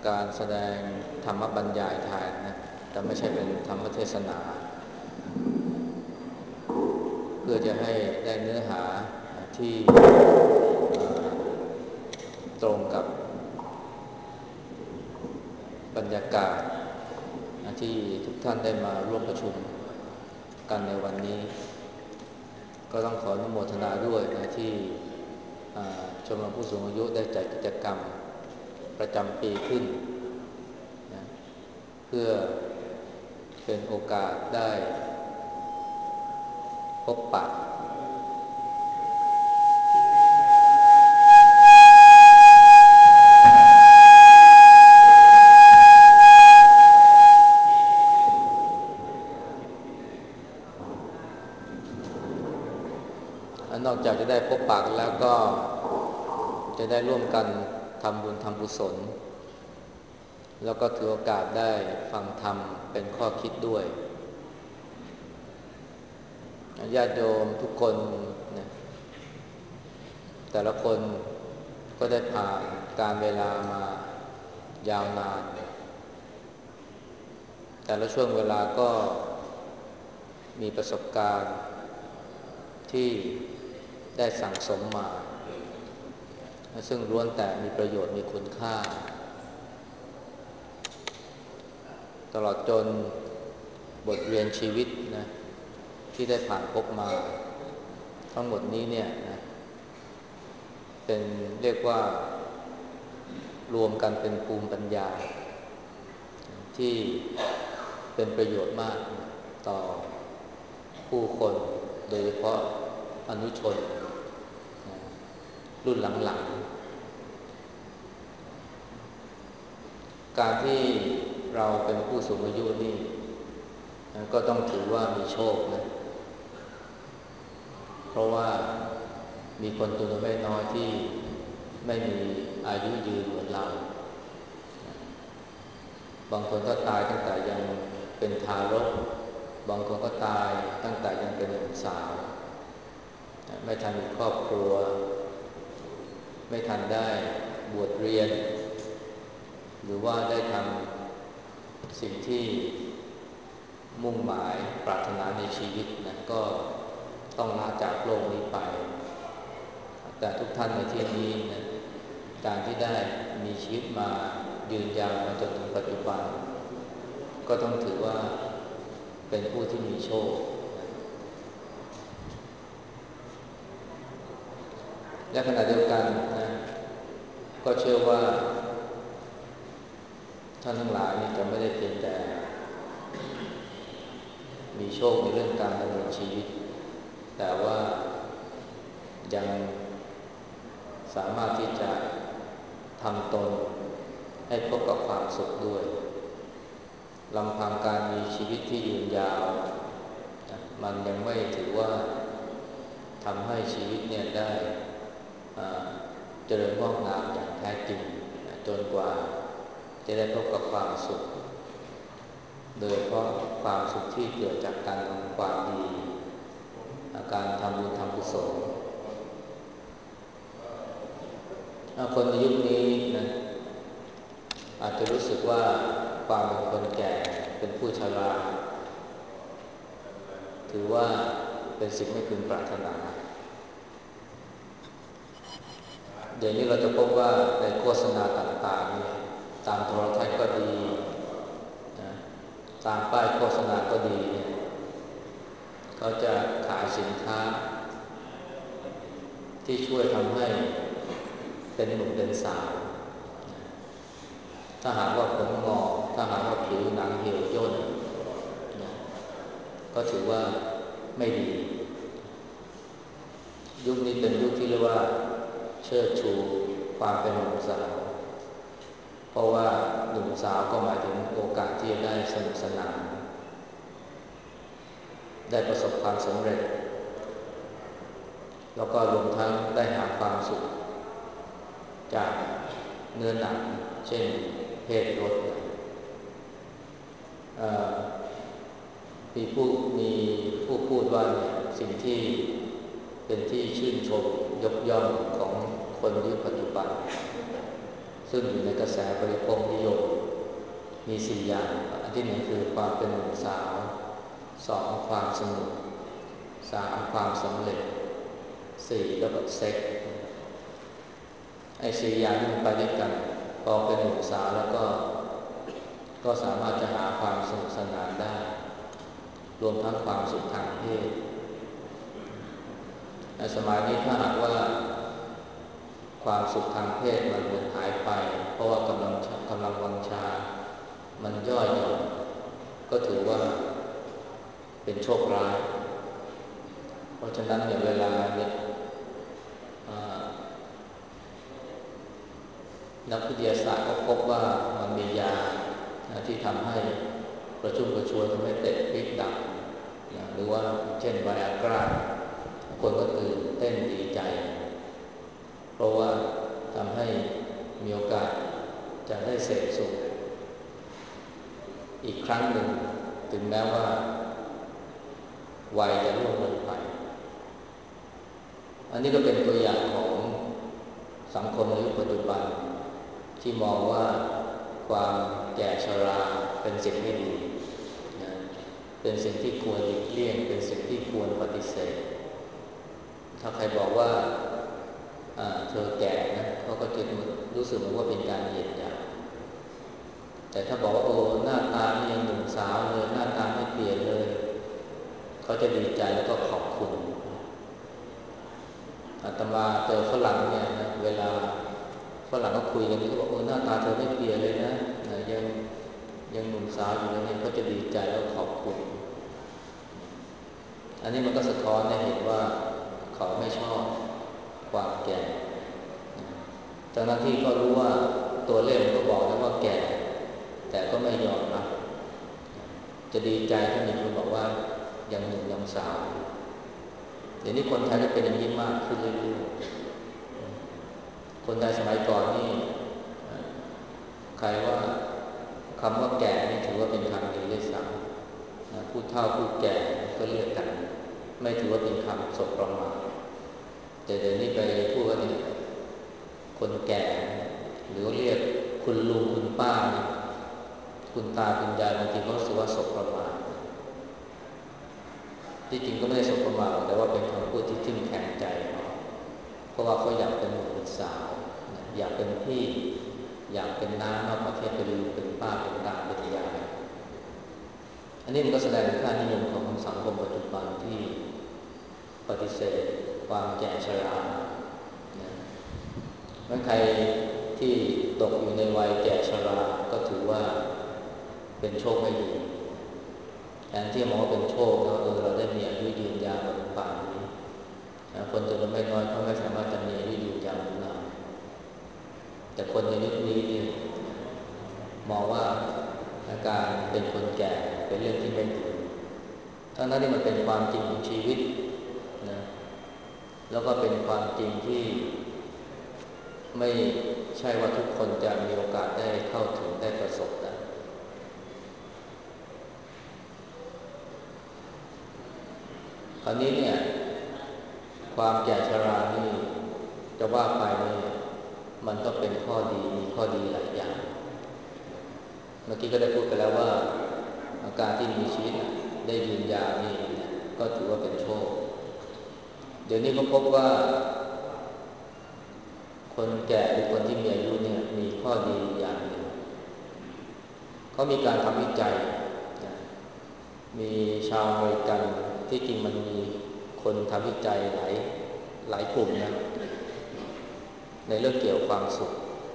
การแสดงธรรมบรรยายแทนนะแต่ไม่ใช่เป็นธรรมเทศนาเพื่อจะให้ได้เนื้อหาที่ตรงกับบรรยากาศที่ทุกท่านได้มาร่วมประชุมกันในวันนี้ก็ต้องขออนุโมทนาด้วยนะที่ชมรมผู้สูงอายุได้จัดกิจกรรมประจำปีขึ้นนะเพื่อเป็นโอกาสได้พบปะนอกจากจะได้พบปะกันแล้วก็จะได้ร่วมกันทำบุญทำกุศลแล้วก็ถือโอกาสได้ฟังธรรมเป็นข้อคิดด้วยญาติโยมทุกคนนะแต่ละคนก็ได้ผ่านการเวลามายาวนานแต่ละช่วงเวลาก็มีประสบการณ์ที่ได้สั่งสมมาซึ่งล้วนแต่มีประโยชน์มีคุณค่าตลอดจนบทเรียนชีวิตนะที่ได้ผ่านพบมาทั้งหมดนี้เนี่ยนะเป็นเรียกว่ารวมกันเป็นภูมิปัญญาที่เป็นประโยชน์มากต่อผู้คนโดยเฉพาะอนุชนรุ่นหลังๆการที่เราเป็นผู้สูงอายุนี่ก็ต้องถือว่ามีโชคนะเพราะว่ามีคนตัวไม่น้อยที่ไม่มีอายุยืนเหมือนเราบางคนก็ตายตั้งแต่ยังเป็นทารกบางคนก็ตายตั้งแต่ยังเป็นหนุ่มสาวไม่ทันมีครอบครัวไม่ทันได้บวชเรียนหรือว่าได้ทำสิ่งที่มุ่งหมายปรารถนาในชีวิตนะก็ต้องลาจากโลกนี้ไปแต่ทุกท่านในที่นี้นะการที่ได้มีชีวิตมายืนยาวมาจนถึงปัจจุบันก็ต้องถือว่าเป็นผู้ที่มีโชคและขณะเดียวกันนะก็เชื่อว่าท่านทั้งหลายนี่จะไม่ได้เพียงแต่มีโชคในเรื่องการดำเนินชีวิตแต่ว่ายังสามารถที่จะทำตนให้พบกับความสุขด้วยลำพังการมีชีวิตที่ยืนยาวมันยังไม่ถือว่าทำให้ชีวิตเนี่ยได้เจริญงอกงามอย่างแท้จริงจนกว่าจะได้พบกับความสุขโดยเพราะความสุขที่เกิดจากการทำความดีการทำบุญทำกุศลคนในยุคนี้นะอาจจะรู้สึกว่าความเป็นคนแก่เป็นผู้ชราถือว่าเป็นสิ่งไม่พึงปรารถนาเดี๋ยวนี้เราจะพบว่าในโฆษณาต่างๆเนี่ยตามโทรทัศน์ก็ดีนะตามป้ายโฆษณาก็ดีเนี่ยเขาจะขายสินค้าที่ช่วยทำให้เป็นหนุ่มเป็นสาวถ้าหากว่าผมงอกถ้าหากว่าผิวหนังเหี่ยวย่นนะก็ถือว่าไม่ดียุคนี้เป็นยุคที่เรียกว่าเชิดชูความเป็นหนุ่มสาวเพราะว่าหนุ่มสาวก็หมายถึงโอกาสที่จะได้สนุกสนานได้ประสบความสำเร็จแล้วก็รวมทั้งได้หาความสุขจากเนื้อหนังเช่นเพศรสมีผู้พูดว่าสิ่งที่เป็นที่ชื่นชมยกย่องของคนยุคปัจจุบันซึ่งอยู่ในกระแสบริโภคนิยมมีสี่อย่างอันที่หนึ่งคือความเป็นหนุ่มสาวสองความสนุกสามความสำเร็จสี่แล้วก็เซ็กไอ้สี่อย่างที่มันไปด้วยกันพอเป็นหนุ่มสาวแล้วก็สามารถจะหาความสนุกสนานได้รวมทั้งความสุขทางเพศในสมัยนี้ถ้าหากว่าความสุขทางเพศมันหายไปเพราะว่ากำลังวังชามันย่อยหย่อนก็ถือว่าเป็นโชคร้ายเพราะฉะนั้นเนี่ยเวลาเนี่ยนักวิทยาศาสตร์ก็พบว่ามันมียาที่ทำให้กระชุ่มกระชวยทำให้เตะพริกดับหรือว่าเช่นไวอากราคนก็ตื่นเต้นดีใจเพราะว่าทำให้มีโอกาสจะได้เสพสุขอีกครั้งหนึ่งถึงแม้ว่าวัยจะล่วงเลยไปอันนี้ก็เป็นตัวอย่างของสังคมในยุคปัจจุบันที่มองว่าความแก่ชราเป็นสิ่งไม่ดีนะเป็นสิ่งที่ควรหลีกเลี่ยงเป็นสิ่งที่ควรปฏิเสธถ้าใครบอกว่าเธอแก่นะเขาก็จะรู้สึกเหมือนว่าเป็นการเหยียดหยามแต่ถ้าบอกว่าโอ้หน้าตานี่ยังหนุ่มสาวเลยหน้าตาไม่เปลี่ยนเลยเขาจะดีใจแล้วก็ขอบคุณอาตมาเจอฝรั่งเนี่ยนะเวลาฝรั่งก็คุยกันก็บอกโอ้หน้าตาเธอไม่เปลี่ยนเลยนะยังหนุ่มสาวอยู่เลยเนี่ยเขาจะดีใจแล้วขอบคุณอันนี้มันก็สะท้อนให้เห็นว่าเขาไม่ชอบความแก่ทั้งที่ก็รู้ว่าตัวเลขมันก็บอกแล้วว่าแก่แต่ก็ไม่ยอมรับจะดีใจถ้ามีคนบอกว่ายังหนุ่มยังสาวเดี๋ยวนี้คนไทยก็เป็นอย่างนี้มากขึ้นเรื่อยๆคนไทยสมัยก่อนนี่ใครว่าคำว่าแก่นี่ถือว่าเป็นคำดีด้วยซ้ำผู้เฒ่าผู้แก่ก็เรียกกันไม่ถือว่าเป็นคำสบประมาทแต่เดี๋ยวนี้ไปพูดว่านี่คนแก่หรือเรียกคุณลุงคุณป้าคุณตาคุณยายบางทีเขารู้สึกว่าสบประมาทที่จริงก็ไม่ได้สบประมาทแต่ว่าเป็นคำพูดที่ทิ่มแทงใจเพราะว่าเขาอยากเป็นหนุ่มเป็นสาวอยากเป็นพี่อยากเป็นน้านอกประเทศเป็นลุงเป็นป้าเป็นตาเป็นยายอันนี้มันก็แสดงถึงค่านิยมของสังคมปัจจุบันที่ปฏิเสธความแก่ชราเมื่อใครที่ตกอยู่ในวัยแก่ชราก็ถือว่าเป็นโชคไม่ดีแทนที่จะมองว่าเป็นโชคแล้วเราได้มีอายุยืนยาวมาถึงป่านนี้คนจำนวนไม่น้อยเขาไม่สามารถจะมีอายุยืนยาวถึงเราแต่คนในยุคนี้นี่มองว่าอาการเป็นคนแก่เป็นเรื่องที่ไม่ดีทั้งนั้นที่มันเป็นความจริงของชีวิตนะแล้วก็เป็นความจริงที่ไม่ใช่ว่าทุกคนจะมีโอกาสได้เข้าถึงได้ประสบนะคราวนี้เนี่ยความแก่ชรานี่จะว่าไปนี่มันก็เป็นข้อดีมีข้อดีหลายอย่างเมื่อกี้ก็ได้พูดไปแล้วว่าการที่มีชีวิตได้ยืนยาวนี่ก็ถือว่าเป็นโชคเดี๋ยวนี้ก็พบว่าคนแก่หรือคนที่มีอายุเนี่ยมีข้อดีอย่างหนึ่งเขามีการทำวิจัยนะมีชาวอเมริกันที่จริงมันมีคนทำวิจัยหลายกลุ่มนะในเรื่องเกี่ยวกับความสุข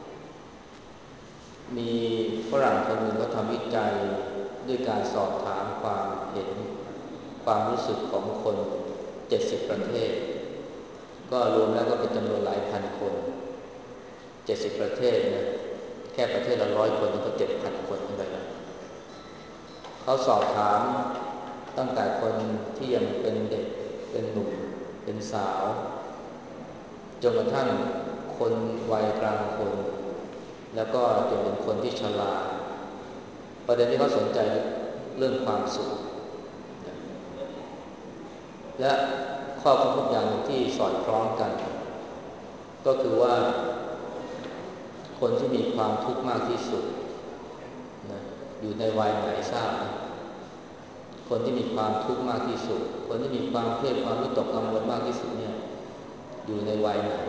มีฝรั่งคนหนึ่งเขาทำวิจัยด้วยการสอบถามความเห็นความรู้สึกของคน70ประเทศก็รวมแล้วก็เป็นจำนวนหลายพันคน70ประเทศนะแค่ประเทศละ100คนก็7,000 คนขึ้นไปแล้วเขาสอบถามตั้งแต่คนที่ยังเป็นเด็กเป็นหนุ่มเป็นสาวจนกระทั่งคนวัยกลางคนแล้วก็จนเป็นคนที่ชราประเด็นที่เขาสนใจเรื่องความสุขและข้อค้นพบอย่างที่สอดคล้องกันก็คือว่าคคนที่มีความทุกข์มากที่สุดนะอยู่ในวัยไหนทราบไหมคนที่มีความทุกข์มากที่สุดคนที่มีความเครียดความวิตกกังวลมากที่สุดเนี่ยอยู่ในวัยไหน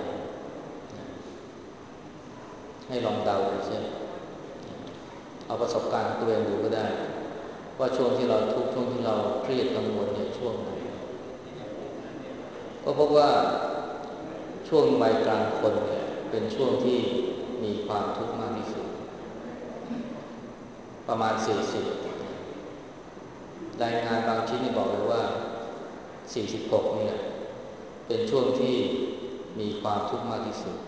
ให้ลองเดาดูซิเอาประสบการณ์ตัวเองดูก็ได้ว่าช่วงที่เราทุกข์ช่วงที่เราเครียดกังวลเนี่ยช่วงไหนก็พบว่าช่วงวัยกลางคนเนี่ยเป็นช่วงที่มีความทุกข์มากที่สุดประมาณ40รายงานบางชิ้นนี่บอกเลยว่า46เนี่ยเป็นช่วงที่มีความทุกข์มากที่สุด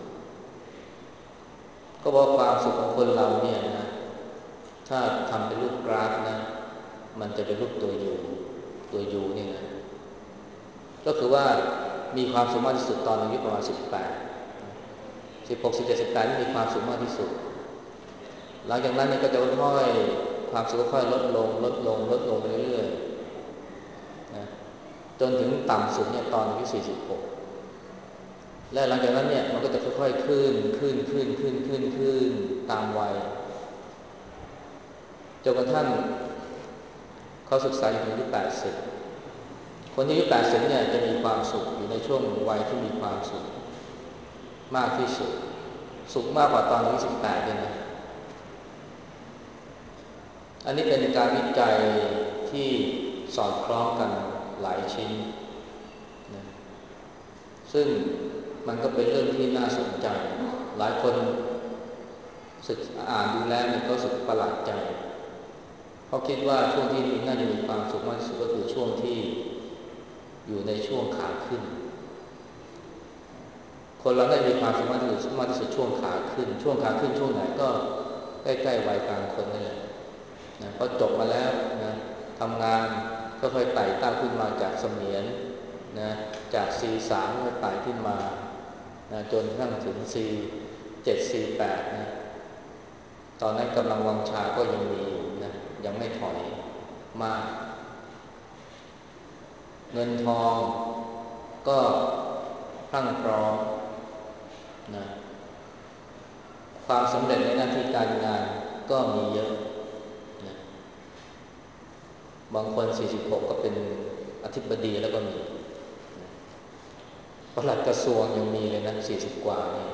ก็บอกความสุขของคนเราเนี่ยนะถ้าทำเป็นรูปกราฟนะมันจะเป็นรูปตัวยูนี่นะก็คือว่ามีความสุขมากที่สุดตอนอายุประมาณ18 16 17 18นี่มีความสุขมากที่สุดหลังจากนั้นเนี่ยก็จะค่อยความสุขค่อยลดลงไปเรื่อยๆนะจนถึงต่ำสุดเนี่ยตอนอายุ46และหลังจากนั้นเนี่ยมันก็จะค่อยๆขึ้นตามวัยจนกระทั่งเขาศึกษาอยู่ถึงอายุ80คนที่อายุ80เนี่ยจะมีความสุขอยู่ในช่วงวัยที่มีความสุขมากที่สุดสุขมากกว่าตอนอายุ18เลยนะอันนี้เป็นการวิจัยที่สอดคล้องกันหลายชิ้นนะซึ่งมันก็เป็นเรื่องที่น่าสนใจหลายคนศึกอ่านดูแล้วเนี่ยก็รู้สึกประหลาดใจเพราะคิดว่าช่วงที่น่าจะมีความสุขมากที่สุดก็คือช่วงที่อยู่ในช่วงขาขึ้นคนเราได้มีความสุขมากที่สุดช่วงขาขึ้นช่วงไหนก็ใกล้ๆวัยกลางคนนั่นแหละนะพอจบมาแล้วนะทำงานก็ค่อยไต่เต้าขึ้นมาจากเสมียนนะจาก C3 ค่อยไต่ขึ้นมานะจนกระทั่งถึง C7 C8 นะตอนนั้นกำลังวังชาก็ยังมีอยู่นะยังไม่ถอยมากเงินทองก็พรั่งพร้อมนะความสำเร็จในหน้าที่การงานก็มีเยอะนะบางคน46ก็เป็นอธิบดีแล้วก็มีนะปลัดกระทรวงยังมีเลยนะ40กว่านี่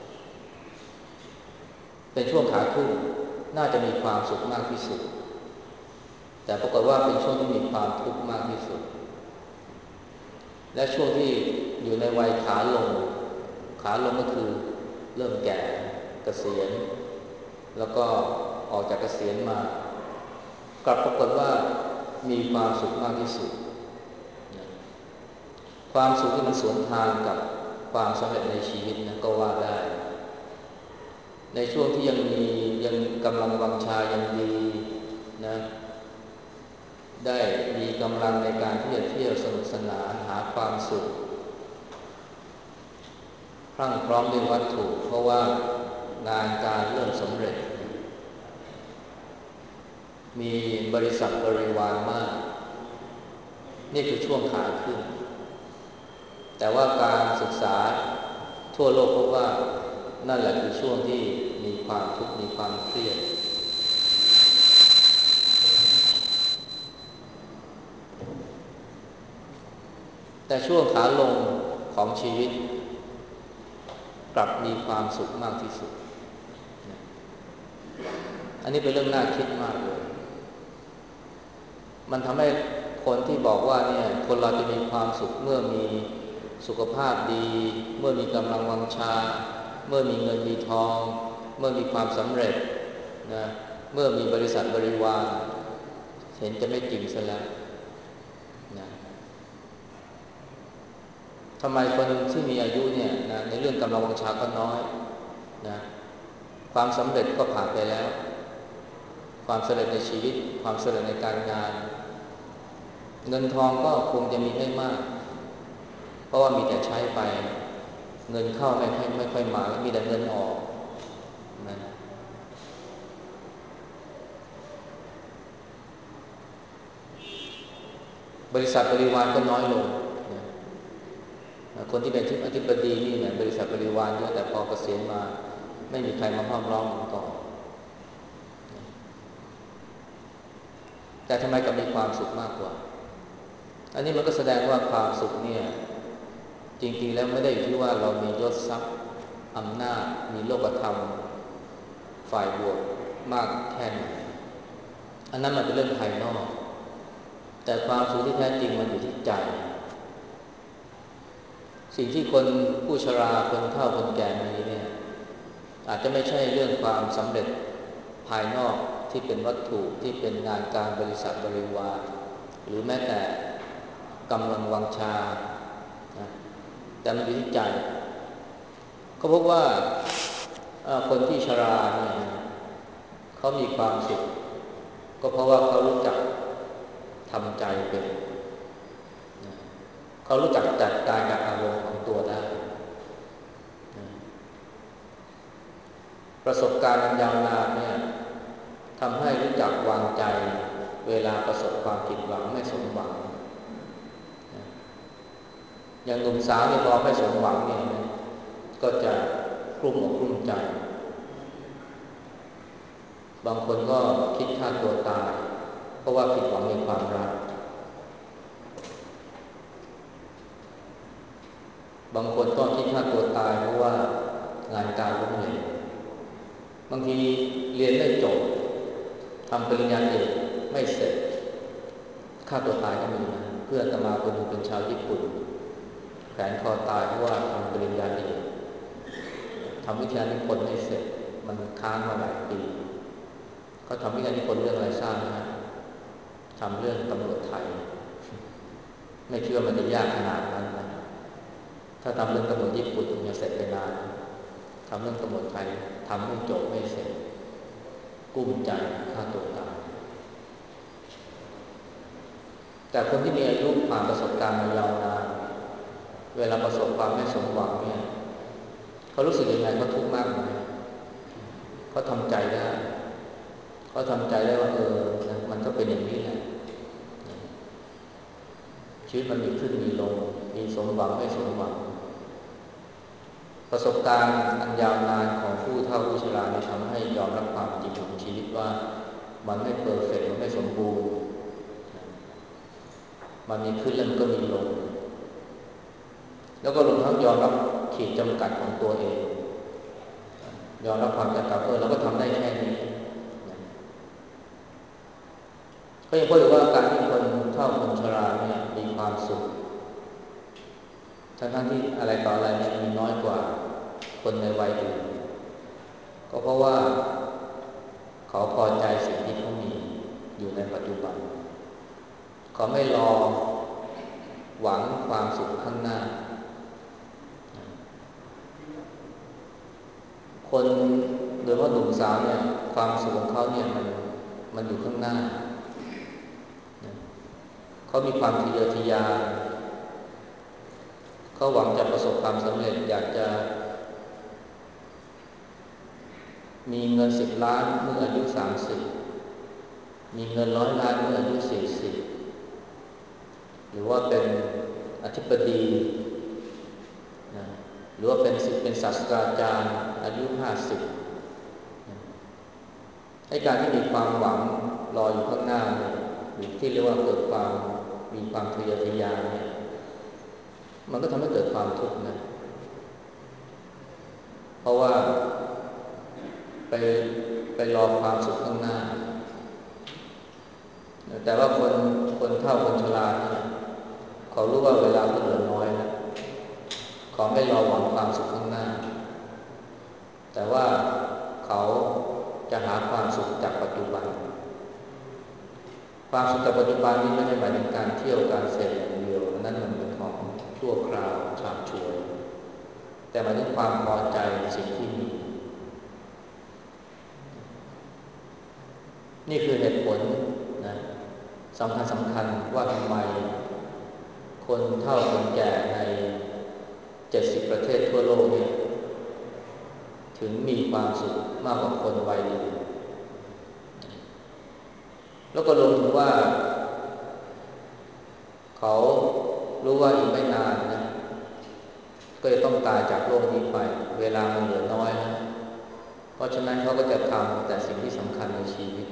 เป็นช่วงขาขึ้นน่าจะมีความสุขมากที่สุดแต่ปรากฏว่าเป็นช่วงที่มีความทุกข์มากที่สุดและช่วงที่อยู่ในวัยขาลงก็คือเริ่มแก่เกษียณแล้วก็ออกจากเกษียณมากลับปรากฏว่ามีความสุขมากที่สุดความสุขที่มันสวนทางกับความสำเร็จในชีวิตนะก็ว่าได้ในช่วงที่ยังกำลังวังชายังดีนะได้มีกำลังในการที่จะเที่ยวสนุกสนานหาความสุขพรั่งพร้อมด้วยวัตถุเพราะว่างานการเริ่มสำเร็จมีบริษัทบริวารมากนี่คือช่วงขาขึ้นแต่ว่าการศึกษาทั่วโลกพบว่านั่นแหละคือช่วงที่มีความทุกข์มีความเครียดแต่ช่วงขาลงของชีวิตกลับมีความสุขมากที่สุดอันนี้เป็นเรื่องน่าคิดมากเลยมันทำให้คนที่บอกว่าเนี่ยคนเราจะมีความสุขเมื่อมีสุขภาพดีเมื่อมีกำลังวังชาเมื่อมีเงินมีทองเมื่อมีความสำเร็จนะเมื่อมีบริษัทบริวารเห็นจะไม่จริงซะแล้วนะทำไมคนที่มีอายุเนี่ยนะในเรื่องกำลังวังชาก็น้อยนะความสำเร็จก็ผ่านไปแล้วความสำเร็จในชีวิตความสำเร็จในการงานเงินทองก็คงจะมีไม่มากเพราะว่ามีแต่ใช้ไปเงินเข้าไม่ค่อยมาแล้วมีแต่เงินออกนะบริษัทบริวารก็น้อยลงนะคนที่เป็นอธิบดีนี่เนี่ยบริษัทบริวารเยอะแต่พอเกษียณมาไม่มีใครมาห้อมล้อมเหมือนก่อนแต่ทำไมกับมีความสุขมากกว่าอันนี้มันก็แสดงว่าความสุขเนี่ยจริงๆแล้วไม่ได้อยู่ที่ว่าเรามียศทรัพย์อำนาจมีโลกธรรมฝ่ายบวกมากแค่ไหนอันนั้นมันเป็นเรื่องภายนอกแต่ความสุขที่แท้จริงมันอยู่ที่ใจสิ่งที่คนผู้ชราคนเฒ่าคนแก่มีเนี่ยอาจจะไม่ใช่เรื่องความสำเร็จภายนอกที่เป็นวัตถุที่เป็นงานการบริษัทบริวารหรือแม้แต่กำลังวังชานะแต่มันอยู่ที่ใจก็พบว่าคนที่ชราเนี่ยเขามีความสุขก็เพราะว่าเขารู้จักทำใจเป็นนะเขารู้จักจัดการกับอารมณ์ของตัวได้นะประสบการณ์อันยาวนานเนี่ยทำให้รู้จักวางใจเวลาประสบความผิดหวังไม่สมหวังนะอย่างหนุ่มสาวเนี่ยพอไม่สมหวังเนี่ยก็จะกลุ้มอกกลุ้มใจบางคนก็คิดฆ่าตัวตายเพราะว่าผิดหวังในความรักบางคนก็คิดฆ่าตัวตายเพราะว่างานการล้มเหลวบางทีเรียนไม่จบทำปริญญาเอกไม่เสร็จฆ่าตัวตายก็มีนะเพื่อนอาตมาคนหนึ่งเป็นชาวญี่ปุ่นแขวนคอตายเพราะว่าทำปริญญาเอกทำวิทยานิพนธ์ไม่เสร็จมันค้างมาหลายปีเขาทำวิทยานิพนธ์เรื่องอะไรทราบไหมฮะทำเรื่องตำรวจไทยไม่คิดว่ามันจะยากขนาดนั้นนะถ้าทำเรื่องตำรวจญี่ปุ่นมันจะเสร็จไปนานทำเรื่องตำรวจไทยทำไม่จบไม่เสร็จกุ้มใจฆ่าตัวตายแต่คนที่มีอายุผ่านประสบการณ์มายาวนานเวลาประสบความไม่สมหวังเนี่ยเขารู้สึกยังไงเขาทุกข์มากไหมเขาทำใจได้เขาทำใจได้ว่านะมันก็เป็นอย่างนี้แหละชีวิตมันมีขึ้นมีลงมีสมหวังไม่สมหวังประสบการณ์อันยาวนานของผู้เฒ่าผู้ชราเนี่ยทำให้ยอมรับความจริงของชีวิตว่ามันไม่เพอร์เฟกต์มันไม่สมบูรณ์มันมีขึ้นแล้วมันก็มีลงแล้วก็รวมทั้งยอมรับขีดจำกัดของตัวเองยอมรับความจำกัดเราก็ทำได้แค่นี้ก็ยังพูดว่าการที่คนเฒ่าคนชราเนี่ยมีความสุขทั้งที่อะไรต่ออะไรเนี่ยมีน้อยกว่าคนในวัยอื่นก็เพราะว่าเขาพอใจสิ่งที่เขามีอยู่ในปัจจุบันเขาไม่รอหวังความสุขข้างหน้าคนโดยเฉพาะหนุ่มสาวเนี่ยความสุขของเขาเนี่ยมันอยู่ข้างหน้าเขามีความทะเยอทะยานเขาหวังจะประสบความสำเร็จอยากจะมีเงิน10 ล้านเมื่ออายุ30มีเงิน100 ล้านเมื่ออายุ40หรือว่าเป็นอธิบดีนะหรือว่าเป็นศาสตราจารย์อายุ50ให้การที่มีความหวังรออยู่ข้างหน้าเนี่ยหรือที่เรียกว่าเกิดความมีความทะเยอทะยานเนี่ยมันก็ทำให้เกิดความทุกข์นะเพราะว่าไปไปรอความสุขข้างหน้าแต่ว่าคนเฒ่าคนชราเนี่ยเขารู้ว่าเวลาเขาเหลือน้อยนะเขาไม่รอหวังความสุขข้างหน้าแต่ว่าเขาจะหาความสุขจากปัจจุบันความสุขจากปัจจุบันนี้ไม่ได้หมายถึงการเที่ยวการเสพอย่างเดียวอันนั้นมันเป็นของชั่วคราวฉาบฉวยแต่หมายถึงความพอใจในสิ่งที่มีนี่คือเหตุผลนะสำคัญว่าทำไมคนเฒ่าคนแก่ใน70 ประเทศทั่วโลกเนี่ยถึงมีความสุขมากกว่าคนวัยอื่นแล้วก็รวมถึงว่าเขารู้ว่าอีกไม่นานนะก็จะต้องตายจากโลกนี้ไปเวลามันเหลือน้อยแล้วเพราะฉะนั้นเขาก็จะทำแต่สิ่งที่สำคัญในชีวิต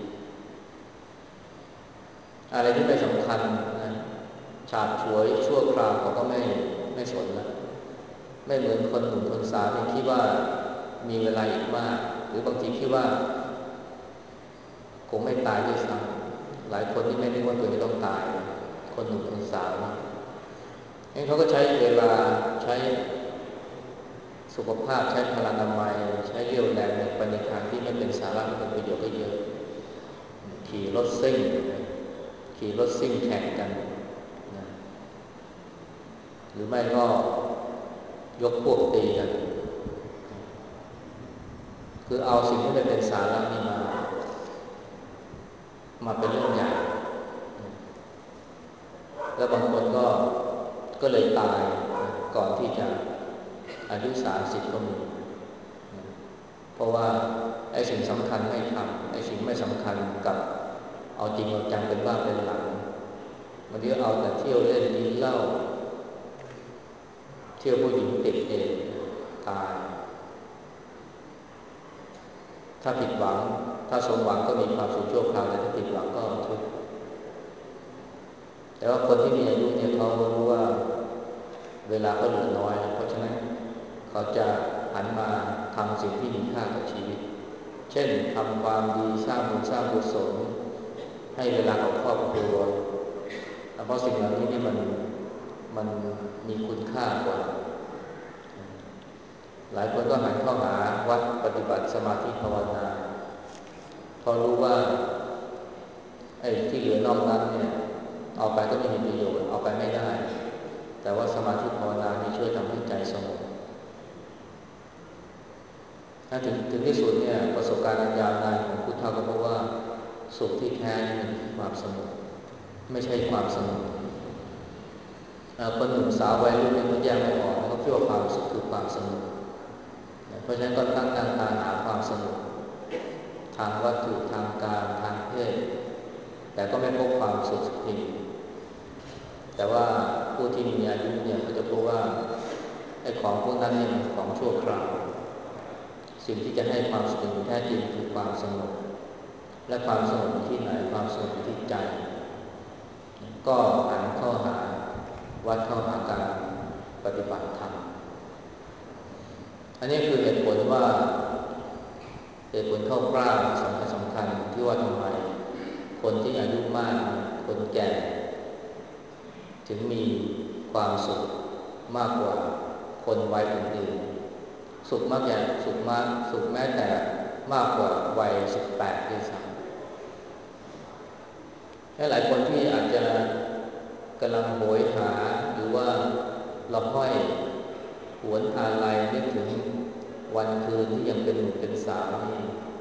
อะไรที่ไม่สำคัญนะฉาบฉวยชั่วคราวเขาก็ไม่สนนะไม่เหมือนคนหนุ่มคนสาวที่คิดว่ามีเวลาอีกมากหรือบางทีคิดว่าคงไม่ตายด้วยซ้ำหลายคนที่ไม่นึกว่าตัวเองต้องตายคนหนุ่มคนสาวนี่เขาก็ใช้เวลาใช้สุขภาพใช้พลานามัยใช้เรี่ยวแรงไปในทางที่ไม่เป็นสาระไม่เป็นประโยชน์ก็เยอะขี่รถซิ่งแข่งกันนะหรือไม่ก็ยกพวกตีกันคือเอาสิ่งที่ไม่เป็นสาระนี่มาเป็นเรื่องใหญ่แล้วบางคนก็เลยตายก่อนที่จะอายุ30ก็มีเพราะว่าไอ้สิ่งสำคัญไม่ทำไอ้สิ่งไม่สำคัญกับเอาจริงเอาจังเป็นบ้าเป็นหลังบางทีก็เอาแต่เที่ยวเล่นกินเหล้าเที่ยวผู้หญิงติดเองตายถ้าผิดหวังถ้าสมหวังก็มีความสุขชั่วคราวแต่ถ้าผิดหวังก็ทุกข์แต่ว่าคนที่มีอายุเนี่ยเขารู้ว่าเวลาก็เหลือน้อยเพราะฉะนั้นเขาจะหันมาทำสิ่งที่มีค่ากับชีวิตเช่นทำความดีสร้างบุญสร้างกุศลให้เวลากับครอบครัวเพราะสิ่งเหล่านี้เนี่ยมันมีคุณค่ากว่าหลายคนก็หันเข้าหาวัดปฏิบัติสมาธิภาวนาพอรู้ว่าไอ้ที่เหลือนอกนั้นเนี่ยเอาไปก็ไม่มีประโยชน์เอาไปไม่ได้แต่ว่าสมาธิภาวนานี่ช่วยทำให้ใจสงบถ้าถึงที่สุดเนี่ยประสบการณ์อันยาวนานของพุทธะก็เพราะว่าสุขที่แท้นี่มันคือความสงบไม่ใช่ความสงบคนหนุ่มสาววัยรุ่นเนี่ยเขาแยกไม่ออกเขาคิดว่าความสุขคือความสงบเพราะฉะนั้นก็ตั้งตาหาความสงบทางวัตถุทางการทางเพศแต่ก็ไม่พบความสุขสักทีแต่ว่าผู้ที่มีอายุเนี่ยเขาจะพบว่าไอ้ของพวกนั้นเนี่ยมันของชั่วคราวสิ่งที่จะให้ความสุขแท้จริงคือความสงบและความสงบอยู่ที่ไหนความสงบอยู่ที่ใจก็หันเข้าหาวัดเข้าหาการปฏิบัติธรรมอันนี้คือเหตุผลว่าเหตุผลคร่าวๆสำคัญที่ว่าทำไมคนที่อายุมากคนแก่ถึงมีความสุขมากกว่าคนวัยอื่นๆสุขมากสุขแม้แต่มากกว่าวัย18ด้วยซ้ำหลายคนที่อาจจะกำลังโหยหาหรือว่าเราห้อยหวนอาลัยนึกถึงวันคืนที่ยังเป็นหนุ่มเป็นสาวนี่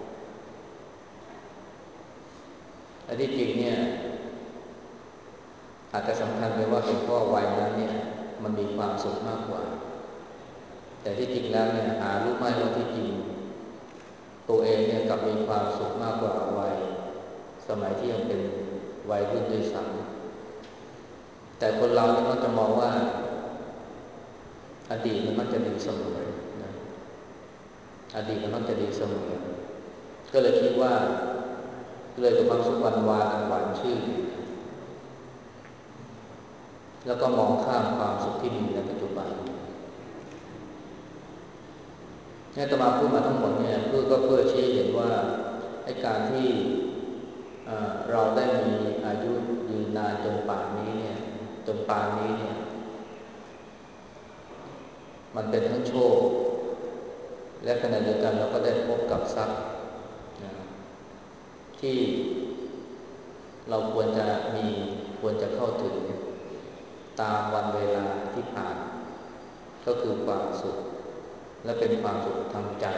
อันที่จริงเนี่ยอาจจะสำคัญไปว่าเป็นเพราะวัยนั้นเนี่ยมันมีความสุขมากกว่าแต่ที่จริงแล้วเนี่ยหารู้ไหมว่าที่จริงตัวเองเนี่ยกลับมีความสุขมากกว่าวัยสมัยที่ยังเป็นวัยรุ่นด้วยซ้ำแต่คนเราเนี่ยมักจะมองว่าอดีตมันมักจะดีเสมอนะอดีตมันมักจะดีเสมอก็เลยคิดว่าเลยกับความสุขวันวานหวานชื่นแล้วก็มองข้ามความสุขที่มีในปัจจุบันนี่อาตมาพูดมาทั้งหมดเนี่ยเพื่อชี้เห็นว่าไอ้การที่เราได้มีอายุยืนนานจนป่านนี้เนี่ยมันเป็นทั้งโชคและขณะเดียวกันเราก็ได้พบกับทรัพย์ที่เราควรจะเข้าถึงตามวันเวลาที่ผ่านก็คือความสุขและเป็นความสุขทางใจ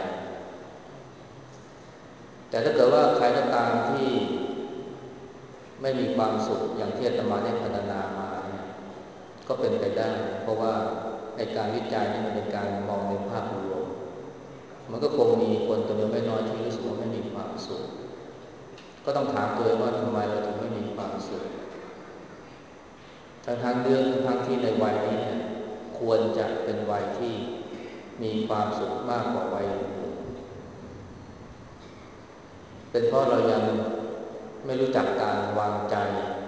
แต่ถ้าเกิดว่าใครก็ตามที่ไม่มีความสุขอย่างที่อาตมาได้พรรณนามาเนี่ยก็เป็นไปได้เพราะว่าในการวิจัยนี่มันเป็นการมองในภาพรวมมันก็คงมีคนจำนวนไม่น้อยที่รู้สึกว่าไม่มีความสุขก็ต้องถามตัวเองว่าทำไมเราถึงไม่มีความสุขทั้งที่ในวัยนี้เนี่ยควรจะเป็นวัยที่มีความสุขมากกว่าวัยอื่นเป็นเพราะเรายังไม่รู้จักการวางใจ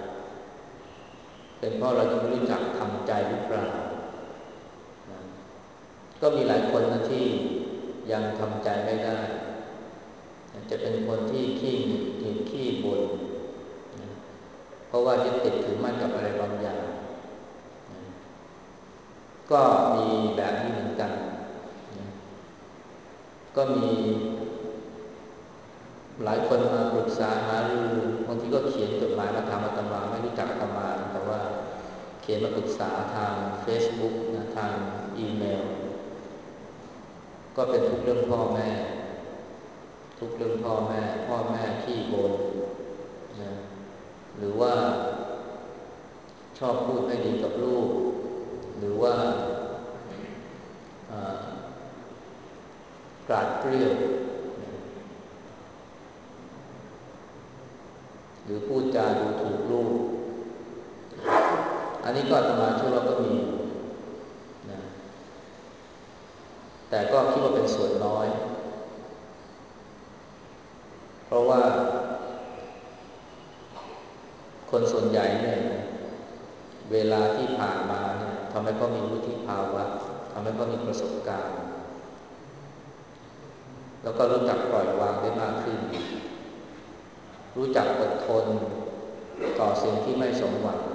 เป็นเพราะเรายังไม่รู้จักทำใจหรือเปล่านะก็มีหลายคนนะที่ยังทำใจไม่ได้จะเป็นคนที่ขี้หงุดหงิดขี้บ่นนะเพราะว่ายึดติดถือมั่นกับอะไรบางอย่างนะก็มีแบบนี้เหมือนกันนะก็มีหลายคนมาปรึกษาหารือบางทีก็เขียนจดหมายมาถามอาตมาไม่รู้จักอาตมาแต่ว่าเขียนมาปรึกษาทาง Facebook นะทางอีเมลก็เป็นทุกเรื่องพ่อแม่ทุกเรื่องพ่อแม่ขี้บ่นนะหรือว่าชอบพูดไม่ดีกับลูกหรือว่ากราดเกรี้ยวหรือพูดจาดูถูกลูกอันนี้ก็อาตมาเชื่อว่าก็มีนะแต่ก็คิดว่าเป็นส่วนน้อยเพราะว่าคนส่วนใหญ่เนี่ยเวลาที่ผ่านมาเนี่ยทำให้เขามีวุฒิภาวะทำให้เขามีประสบการณ์แล้วก็รู้จักปล่อยวางได้มากขึ้นรู้จักอดทนต่อสิ่งที่ไม่สมหวัง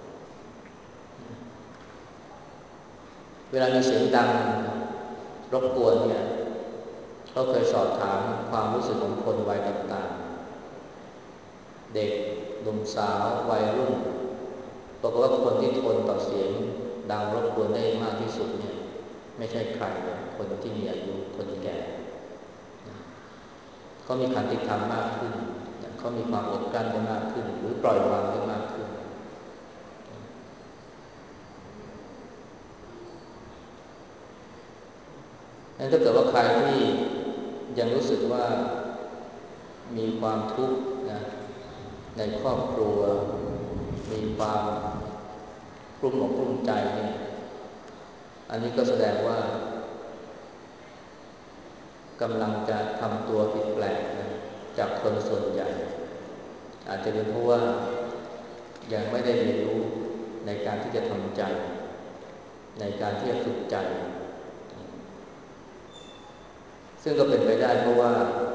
เวลามีเสียงดังรบกวนเนี่ยเขาเคยสอบถามความรู้สึกของคนวัยต่างๆเด็กหนุ่มสาววัยรุ่นบอกว่าคนที่ทนต่อเสียงดังรบกวนได้มากที่สุดเนี่ยไม่ใช่ใครเลยคนที่มีอายุคนแก่เขามีขันติธรรมมากขึ้นเขามีความอดกลั้นได้มากขึ้นหรือปล่อยวางได้มากขึ้นงั้นถ้าเกิดว่าใครที่ยังรู้สึกว่ามีความทุกข์นะในครอบครัวมีความกลุ้มอกกลุ้มใจเนี่ยอันนี้ก็แสดงว่ากำลังจะทำตัวผิดแปลกนะจากคนส่วนใหญ่อาจจะเป็นเพราะว่ายังไม่ได้เรียนรู้ในการที่จะทำใจในการที่จะฝึกใจซึ่งก็เป็นไปได้เพราะว่า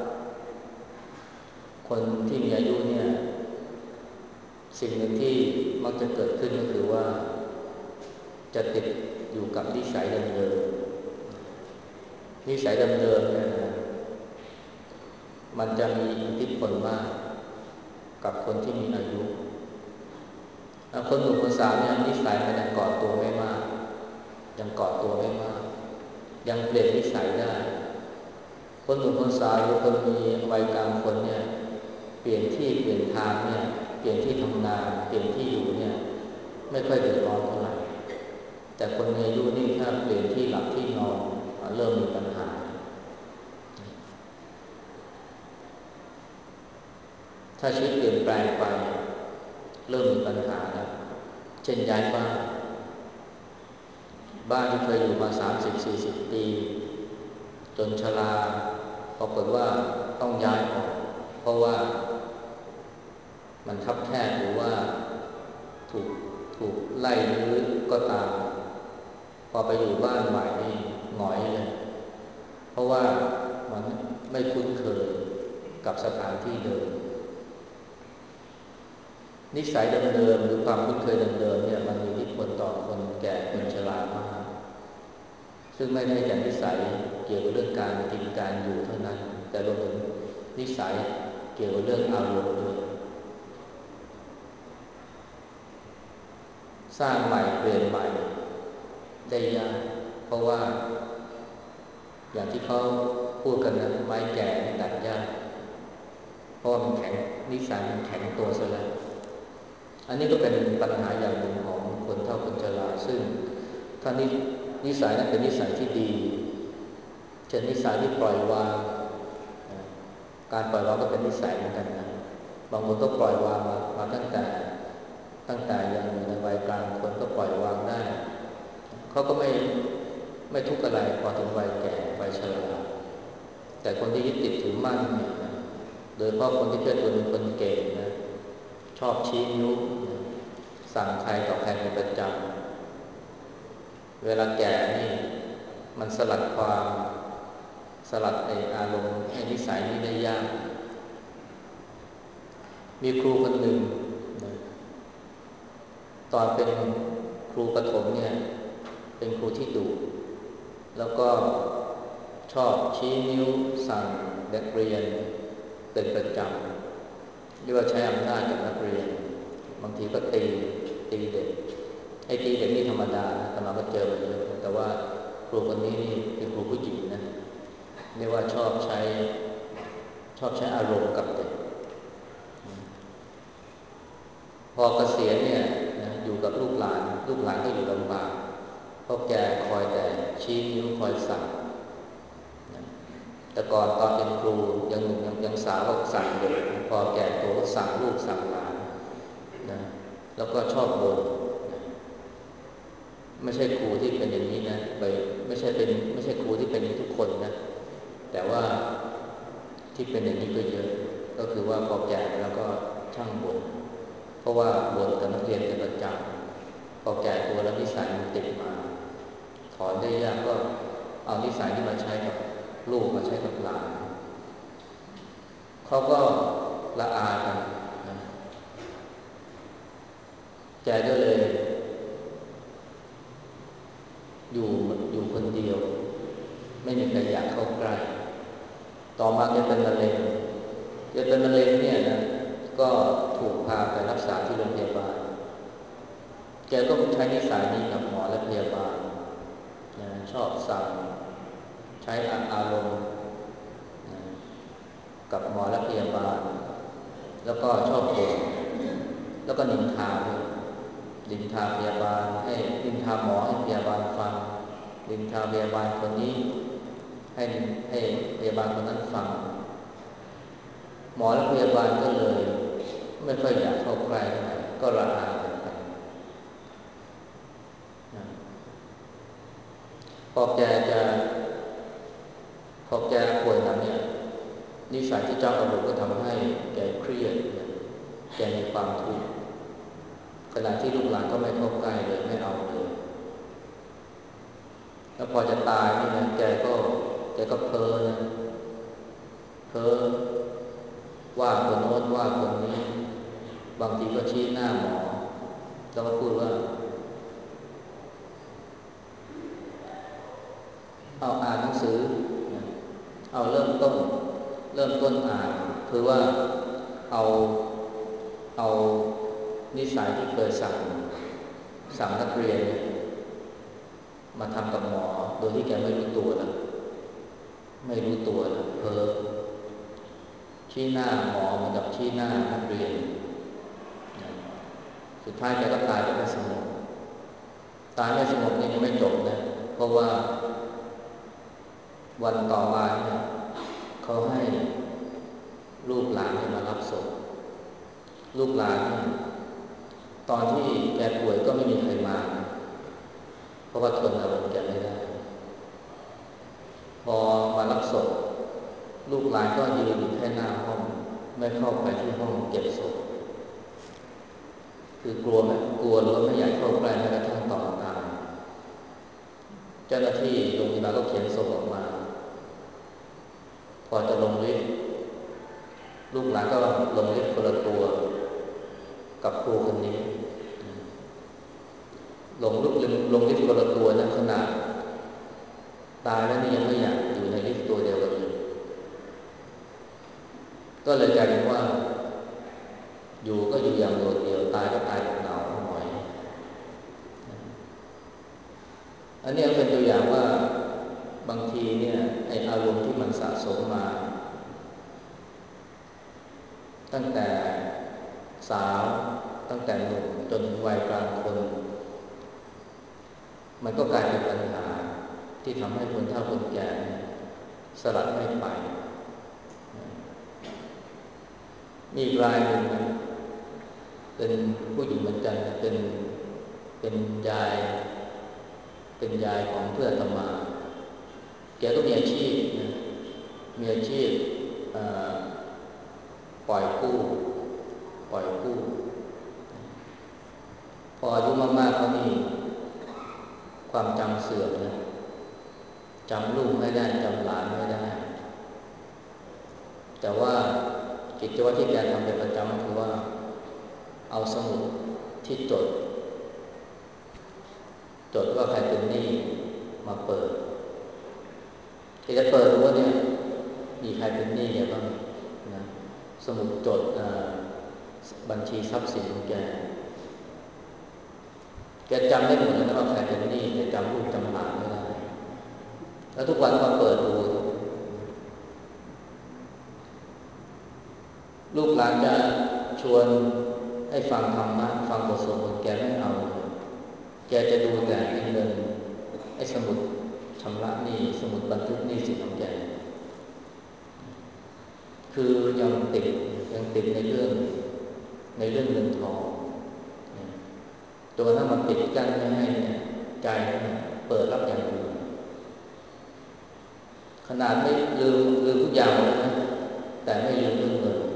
คนที่มีอายุเนี่ยสิ่งหนึ่งที่มักจะเกิดขึ้นก็คือว่าจะติดอยู่กับนิสัยเดิมๆนิสัยเดิมๆเนี่ยนะมันจะมีอิทธิพลมากกับคนที่มีอายุคนหนุ่มคนสาวเนี่ยนิสัยมันยังก่อตัวไม่มากยังก่อตัวไม่มากยังเปลี่ยนนิสัยได้คนหนุ่มคนสาวหรือคนมีวัยกลางคนเนี่ยเปลี่ยนที่เปลี่ยนทางเนี่ยเปลี่ยนที่ทำงานเปลี่ยนที่อยู่เนี่ยไม่ค่อยเดือดร้อนเท่าไหร่แต่คนมีอายุนี่ถ้าเปลี่ยนที่หลับที่นอนเริ่มมีปัญหาถ้าชีวิตเปลี่ยนแปลงไปเริ่มมีปัญหาแล้วเช่นย้ายบ้านที่เคยอยู่มา30-40 ปีจนชราปรากฏว่าต้องย้ายออกเพราะว่ามันคับแคบหรือว่าถูกถูกไล่รื้อก็ตามพอไปอยู่บ้านใหม่นี่หงอยเลยเพราะว่ามันไม่คุ้นเคยกับสถานที่เดิมนิสัยเดิมๆหรือความคุ้นเคยเดิมๆเนี่ยมันมีอิทธิพลต่อคนแก่คนชรามากซึ่งไม่ได้แต่นิสัยเกี่ยวกับเรื่องการกินการอยู่เท่านั้นแต่รวมถึงนิสัยเกี่ยวกับเรื่องอารมณ์ด้วยสร้างใหม่เปลี่ยนใหม่ได้ยากเพราะว่าอย่างที่เขาพูดกันนะไม้แก่ตัดยากเพราะว่ามันแข็งนิสัยมันแข็งตัวซะแล้วอันนี้ก็เป็นปัญหาอย่างหนึ่งของคนเฒ่าคนชราซึ่งถ้านิสัยนั้นเป็นนิสัยที่ดีเช่นนิสัยที่ปล่อยวางการปล่อยวางก็เป็นนิสัยเหมือนกันนะบางคนก็ปล่อยวางมาตั้งแต่ยังอยู่ในวัยกลางคนก็ปล่อยวางได้เขาก็ไม่ทุกข์อะไรพอถึงวัยแก่วัยชราแต่คนที่ยึดติดถือมั่นเนี่ยโดยเฉพาะคนที่เพื่อนตัวเป็นคนเก่งนะชอบชี้นิ้วนะสั่งใครต่อใครเป็นประจำเวลาแก่นี่มันสลัดไออารมณ์ไอนิสัยนี้ได้ยากมีครูคนหนึ่งนะตอนเป็นครูประถมเนี่ยเป็นครูที่ดุแล้วก็ชอบชี้นิ้วสั่งเด็กเรียนเป็นประจำเรียกว่าใช้อำนาจกับนักเรียนบางทีก็ตีเด็กไอ้ตีเด็กนี่ธรรมดานะแต่เราก็เจอมาเยอะแต่ว่าครูคนนี้นี่เป็นครูผู้หญิงนะเรียกว่าชอบใช้อารมณ์กับเด็กพอเกษียณเนี่ยนะอยู่กับลูกหลานก็อยู่ลำบากเพราะแกคอยแต่ชี้นิ้วคอยสั่งนะแต่ก่อนตอนเป็นครูยังหนุ่มยังสาวก็สั่งเด็กพอแก่ตัวก็สั่งลูกสั่งหลานนะแล้วก็ชอบบ่นนะไม่ใช่ครูที่เป็นอย่างนี้นะไม่ใช่ครูที่เป็นอย่างนี้ทุกคนนะแต่ว่าที่เป็นอย่างนี้ก็เยอะก็คือว่าพอแก่แล้วก็ช่างบ่นเพราะว่าบ่นกับนักเรียนเป็นประจำพอแก่ตัวแล้วนิสัยมันติดมาถอนได้ยากก็เอานิสัยที่มาใช้กับลูกมาใช้กับหลานเขาก็ละอากันนะแกก็เลยอยู่คนเดียวไม่มีใครอยากเข้าใกล้ต่อมาแกเป็นมะเร็งเนี่ยนะก็ถูกพาไปรักษาที่โรงพยาบาลแกก็ใช้นิสัยนี้กับหมอและพยาบาลนะชอบสั่งใช้อารมณ์นะกับหมอและพยาบาลแล้วก็ชอบบ่นแล้วก็นินทาด้วยนินทาพยาบาลให้นินทาหมอให้พยาบาลฟังนินทาพยาบาลคนนี้ให้พยาบาลคนนั้นฟังหมอและพยาบาลก็เลยไม่ค่อยอยากเข้าใกล้เท่าไหร่ก็ระอากันไปนะพอแกจะพอแกป่วยหนักเนี่ยนิสัยที่เจ้าอารมณ์ก็ทำให้แกเครียดนะแกมีความทุกข์ขณะที่ลูกหลานก็ไม่เข้าใกล้เลยไม่เอาเลยแล้วพอจะตายนี่นะแกก็เพ้อนะเพ้อว่าคนโน้นว่าคนนี้บางทีก็ชี้หน้าหมอแล้วก็พูดว่าเอาอ่านหนังสือนะเอาเริ่มต้นอ่านคือว่าเอาเอานิสัยที่เคยสั่งนักเรียนเนี่ยมาทำกับหมอโดยที่แกไม่รู้ตัวแล้วเพ้อชี้หน้าหมอเหมือนกับชี้หน้านักเรียนสุดท้ายแกก็ตายแบบไม่สงบนี่ยังไม่จบนะเพราะว่าวันต่อมาเนี่ยเขาให้ลูกหลานมารับศพลูกหลานเนี่ยตอนที่แกป่วยก็ไม่มีใครมาเพราะว่าทนอารมณ์แกไม่ได้พอมารับศพลูกหลานก็ยืนอยู่แค่หน้าห้องไม่เข้าไปที่ห้องเก็บศพคือกลัวไหมกลัวหรือว่าไม่อยากเข้าใกล้แม้กระทั่งตอนตายเจ้าหน้าที่โรงพยาบาลก็เขียนศพออกมาพอจะลงลิฟต์ลูกหลานก็ลงลิฟต์คนละตัวกับครูคนนี้ลงลิฟต์คนละตัวนะขนาดตายแล้วนี่ยังไม่อยากอยู่ในลิฟต์ตัวเดียวกันเลยก็เลยกลายเป็นว่าอยู่ก็อยู่อย่างโดดเดี่ยวตายก็ตายแบบเหงาหน่อยอันนี้เป็นตัวอย่างว่าบางทีเนี่ยไอ้อารมณ์ที่มันสะสมมาตั้งแต่สาวตั้งแต่หนุ่มจนวัยกลางคนมันก็กลายเป็นปัญหาที่ทำให้คนเฒ่าคนแก่สลัดไม่ไปมีอีกรายหนึ่งนะเป็นผู้หญิงเหมือนกันนะเป็นยายเป็นยายของเพื่อนอาตมาแกก็มีอาชีพนะมีอาชีพปล่อยกู้ปล่อยกู้พออายุมากๆเขานี่ความจำเสื่อมนะจำลูกไม่ได้จำหลานไม่ได้แต่ว่ากิจวัตรที่แกทำเป็นประจำก็คือว่าเอาสมุดที่จดว่าใครเป็นหนี้มาเปิดแกจะเปิดดูว่าเนี่ยมีใครเป็นหนี้แกบ้างนะสมุดจดบัญชีทรัพย์สินของแกจำได้หมดเลยนะว่าใครเป็นหนี้แต่จำลูกจำหลานไม่ได้แล้วทุกวันก็เปิดดูลูกหลานจะชวนให้ฟังธรรมะฟังบทสวดมนต์แกไม่เอาแกจะดูแต่เงินไอ้สมุดชำระหนี้สมุดบันทึกหนี้สินของแกคือยังติดในเรื่องเงินทองจนกระทั่งมันปิดกั้นไม่ให้เนี่ยใจเนี่ยเปิดรับอย่างอื่นขนาดไม่ลืมทุกอย่างเลยนะแต่ไม่ลืมเรื่องเงิน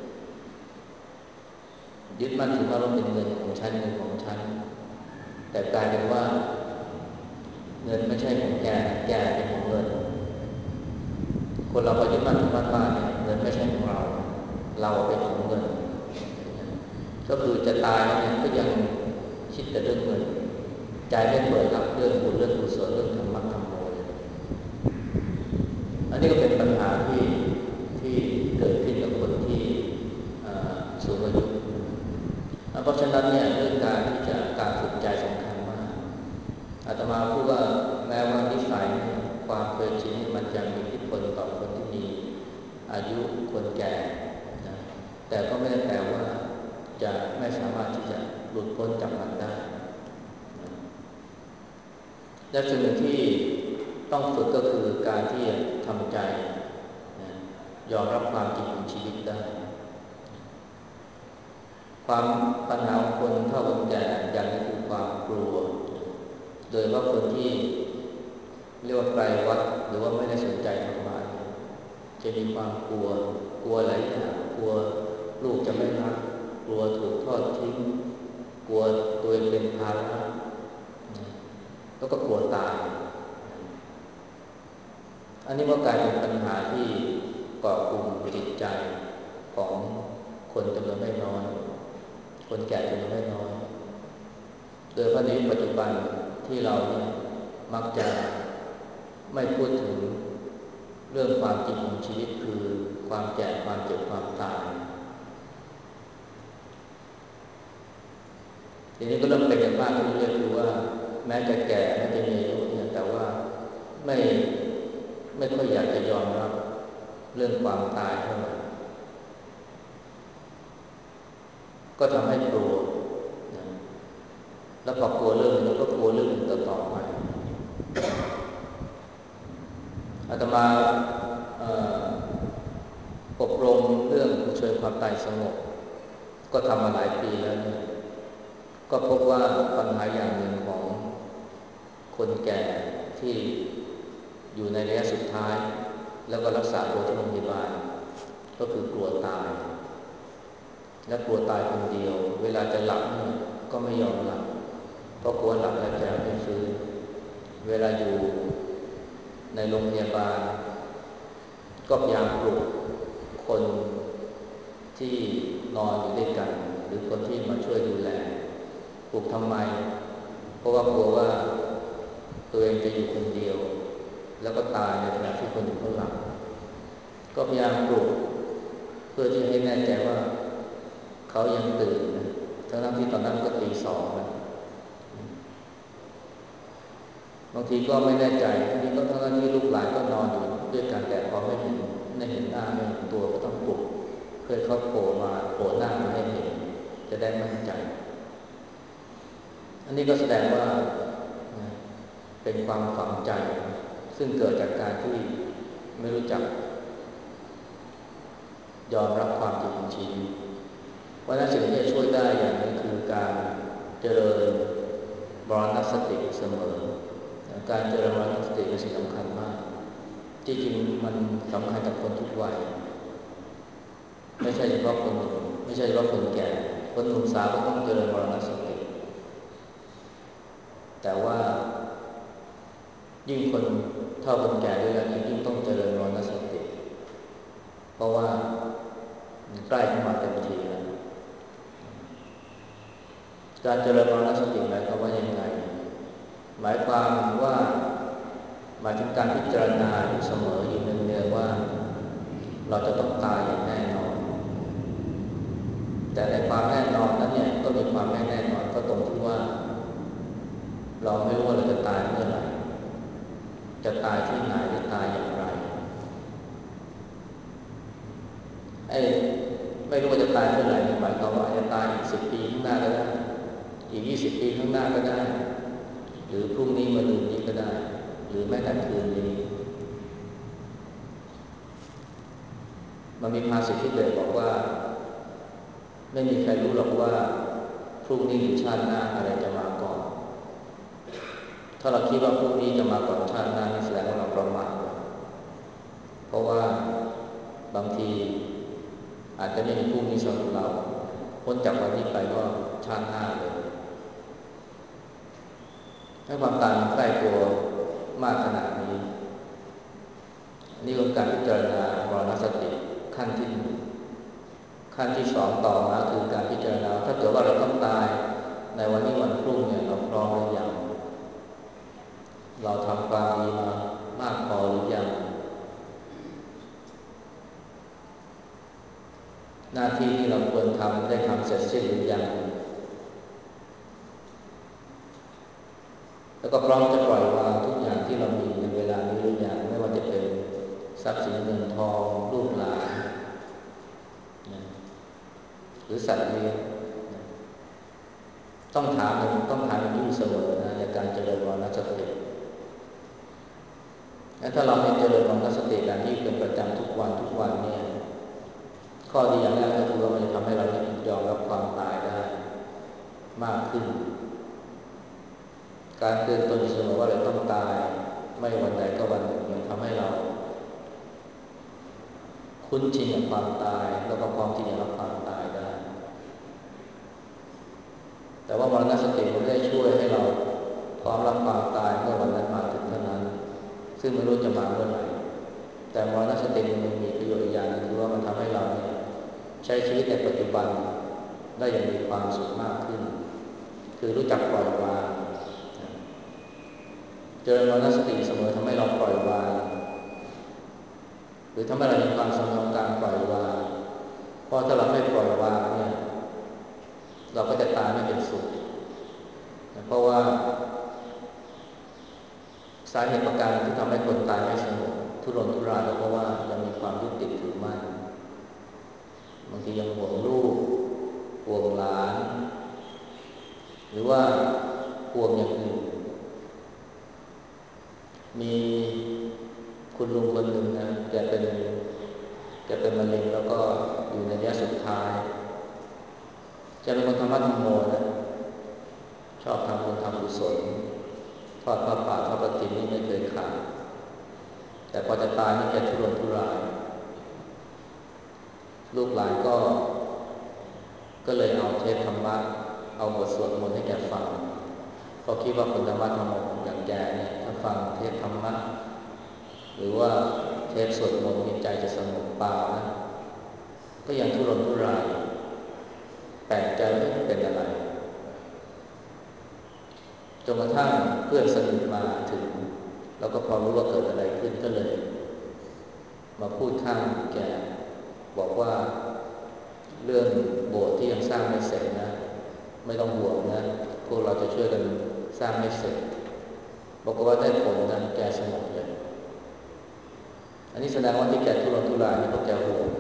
ยึดมั่นถือมั่นว่าเป็นเงินของฉันแต่กลายเป็นว่าเงินไม่ใช่ของแกเป็นของเงินคนเราพอยึดมั่นถือมั่นว่าเนี่ยเงินไม่ใช่ของเราเป็นของเงินก็คือจะตายแล้วเนี่ยก็ยังคิดแต่เรื่องเงินใจไม่เปิดรับเรื่องบุญเรื่องกุศลเรื่องธรรมะธรรมโมอันนี้ก็เป็นปัญหาที่เกิดขึ้นกับคนที่สูงอายุเพราะฉะนั้นเนี่ยเรื่องการฝึกใจสำคัญมากอาตมาพูดว่าแม้ว่านิสัยความเคยชินมันจะมีอิทธิพลต่อคนที่มีอายุคนแก่นะแต่ก็ไม่ได้แปลว่าจะไม่สามารถที่จะหลุดพ้นจากมันได้นะและสิ่งหนึ่งที่ต้องฝึกก็คือการที่ทำใจนะยอมรับความจริงของชีวิตได้ความปัญหาของคนเฒ่าคนแก่อย่างนี้คือความกลัวโดยว่าคนที่เรียกว่าไกลวัดหรือว่าไม่ได้สนใจธรรมะจะมีความกลัวหลายอย่างกลัวลูกจะไม่รักกลัวถูกทอดทิ้งกลัวตัวเองเป็นภาระแล้วก็กลัวตายอันนี้ก็กลายเป็นปัญหาที่ก่อกลุ่มจิตใจของคนจำนวนไม่น้อยคนแก่จำนวนไม่น้อยโดยเฉพาะในปัจจุบันที่เราเนี่ยมักจะไม่พูดถึงเรื่องความจริงของชีวิตคือความแก่ความเจ็บความตายทีนี้ก็เริ่มเป็นกันมากขึ้นเรื่อยๆคือว่าแม้จะแก่แม้จะมีอายุเนี่ยแต่ว่าไม่ค่อยอยากจะยอมรับเรื่องความตายเท่าไหร่ก็ทำให้กลัวนะแล้วพอกลัวเรื่องนี้ก็กลัวเรื่องอื่นต่อไปอาตมาอบรมเรื่องผู้ช่วยความตายสงบก็ทำมาหลายปีแล้วเนี่ยก็พบว่าปัญหาอย่างหนึ่งของคนแก่ที่อยู่ในระยะสุดท้ายแล้วก็รักษาตัวที่โรงพยาบาลก็คือกลัวตายและกลัวตายคนเดียวเวลาจะหลับเนี่ยก็ไม่ยอมหลับเพราะกลัวหลับแล้วจะไม่ฟื้นเวลาอยู่ในโรงพยาบาลก็พยายามปลุกคนที่นอนอยู่ด้วยกันหรือคนที่มาช่วยดูแลปลุกทำไมเพราะว่ากลัวว่าตัวเองจะอยู่คนเดียวแล้วก็ตายในขณะที่คนอื่นเขาหลับก็พยายามปลุกเพื่อที่ให้แน่ใจว่าเขายังตื่นนะทั้งที่ตอนนั้นก็ตี 2แล้วบางทีก็ไม่แน่ใจบางทีก็ทั้งที่ลูกหลานก็นอนอยู่ด้วยกันแต่พอไม่เห็นหน้าไม่เห็นตัวก็ต้องปลุกเพื่อเขาโผล่หน้ามาให้เห็นจะได้มั่นใจอันนี้ก็แสดงว่าเป็นความฝังใจซึ่งเกิดจากการที่ไม่รู้จักยอมรับความจริงของชีวิตเพราะฉะนั้นสิ่งที่จะช่วยได้อย่างนึงคือการเจริญมรณสติเสมอการเจริญมรณสติเป็นสิ่งสำคัญมากจริงๆมันสำคัญกับคนทุกวัยไม่ใช่เฉพาะคนหนุ่มไม่ใช่เฉพาะคนแก่คนหนุ่มสาวก็ต้องเจริญมรณสติแต่ว่ายิ่งคนเท่าคนแก่ด้วยกันยิ่งต้องเจริญมรณสติเพราะว่าใกล้เข้ามาเต็มทีแล้วการเจริญมรณสติหมายความว่ายังไงหมายความว่าหมายถึงการพิจารณาอยู่เสมออยู่เนืองๆว่าเราจะต้องตายอย่างแน่นอนแต่ในความแน่นอนนั้นเนี่ยก็มีความไม่แน่นอนก็ตรงที่ว่าเราไม่รู้ว่าเราจะตายเมื่อไหร่จะตายที่ไหนหรือตายอย่างไรไอ้ไม่รู้ว่าจะตายเมื่อไหร่หมายความว่าจะตายอีก10 ปีข้างหน้าก็ได้อีก20 ปีข้างหน้าก็ได้หรือพรุ่งนี้มะรืนนี้ก็ได้หรือแม้แต่คืนนี้มันมีภาษิตที่เบสบอกว่าไม่มีใครรู้หรอกว่าพรุ่งนี้หรือชาติหน้าอะไรจะมาก่อนถ้าเราคิดว่าพรุ่งนี้จะมาก่อนชาติหน้านี่แสดงว่าเราประมาทเพราะว่าบางทีอาจจะไม่มีพรุ่งนี้สำหรับเราพ้นจากวันนี้ไปก็ชาติหน้าเลยถ้าความตายมันใกล้ตัวมากขนาดนี้นี่คือการพิจารณามรณสติขั้นที่หนึ่งขั้นที่สองต่อมาคือการพิจารณาถ้าเกิดว่าเราต้องตายในวันนี้วันพรุ่งเนี่ยเราพร้อมหรือยังเราทำความดีมามากพอหรือยังหน้าที่ที่เราควรทำได้ทำเสร็จสิ้นหรือยังแล้วก็พร้อมจะปล่อยวางทุกอย่างที่เรามีในเวลานี้หรือยังไม่ว่าจะเป็นทรัพย์สินเงินทองลูกหลานนะหรือสัตว์เลี้ยงต้องถามอย่างนี้เสมอนะในการเจริญมรณสติและถ้าเราไม่เจริญมรณสติแบบนี้เป็นประจำทุกวันเนี่ยข้อดีอย่างแรกก็คือว่ามันจะทำให้เรายอมรับความตายได้มากขึ้นการเตือนตนเสมอว่าเราต้องตายไม่วันใดก็วันหนึ่งเนี่ยทำให้เราคุ้นชินกับความตายแล้วก็พร้อมที่จะรับความตายได้แต่ว่ามรณสติมันไม่ได้ช่วยให้เราพร้อมรับความตายเมื่อวันนั้นมาถึงเท่านั้นซึ่งไม่รู้จะมาเมื่อไหร่แต่มรณสติมันมีประโยชน์อีกอย่างนึงคือว่ามันทำให้เราเนี่ยใช้ชีวิตในปัจจุบันได้อย่างมีความสุขมากขึ้นคือรู้จักปล่อยวางเจริญมรณสติเสมอทำให้เราปล่อยวางหรือทำให้เรามีความสำคัญการปล่อยวางเพราะถ้าเราไม่ปล่อยวางเนี่ยเราก็จะตายไม่เป็นสุขเพราะว่าสาเหตุประการที่ทำให้คนตายไม่สงบทุรนทุรายก็เพราะว่ายังมีความยึดติดถือมั่นบางทียังห่วงลูกห่วงหลานหรือว่าห่วงอย่างอื่นมีคุณลุงคนหนึ่งนะแกเป็นมะเร็งแล้วก็อยู่ในระยะสุดท้ายแกเป็นคนธรรมะธรรมโมนะชอบทำบุญทำกุศลทอดผ้าป่าทอดกฐินนี่ไม่เคยขาดแต่พอจะตายนี่แกทุรนทุรายลูกหลานก็เลยเอาเทปธรรมะเอาบทสวดมนต์ให้แกฟังเพราะคิดว่าคนธรรมะธรรมโมอย่างแกเนี่ยถ้าฟังเทปธรรมะหรือว่าเทปสวดมนต์ใจจะสงบเปล่านะก็ยังทุรนทุรายแปลกใจว่าเป็นอะไรจนกระทั่งเพื่อนสนิทมาถึงแล้วก็พอรู้ว่าเกิดอะไรขึ้นก็เลยมาพูดข้างแกบอกว่าเรื่องโบสถ์ที่ยังสร้างไม่เสร็จนะไม่ต้องห่วงนะพวกเราจะช่วยกันสร้างให้เสร็จบอกว่าได้ผลนะแกสงบเลยอันนี้แสดงว่าที่แกทุรนทุรายเนี่ยเพราะแกห่วง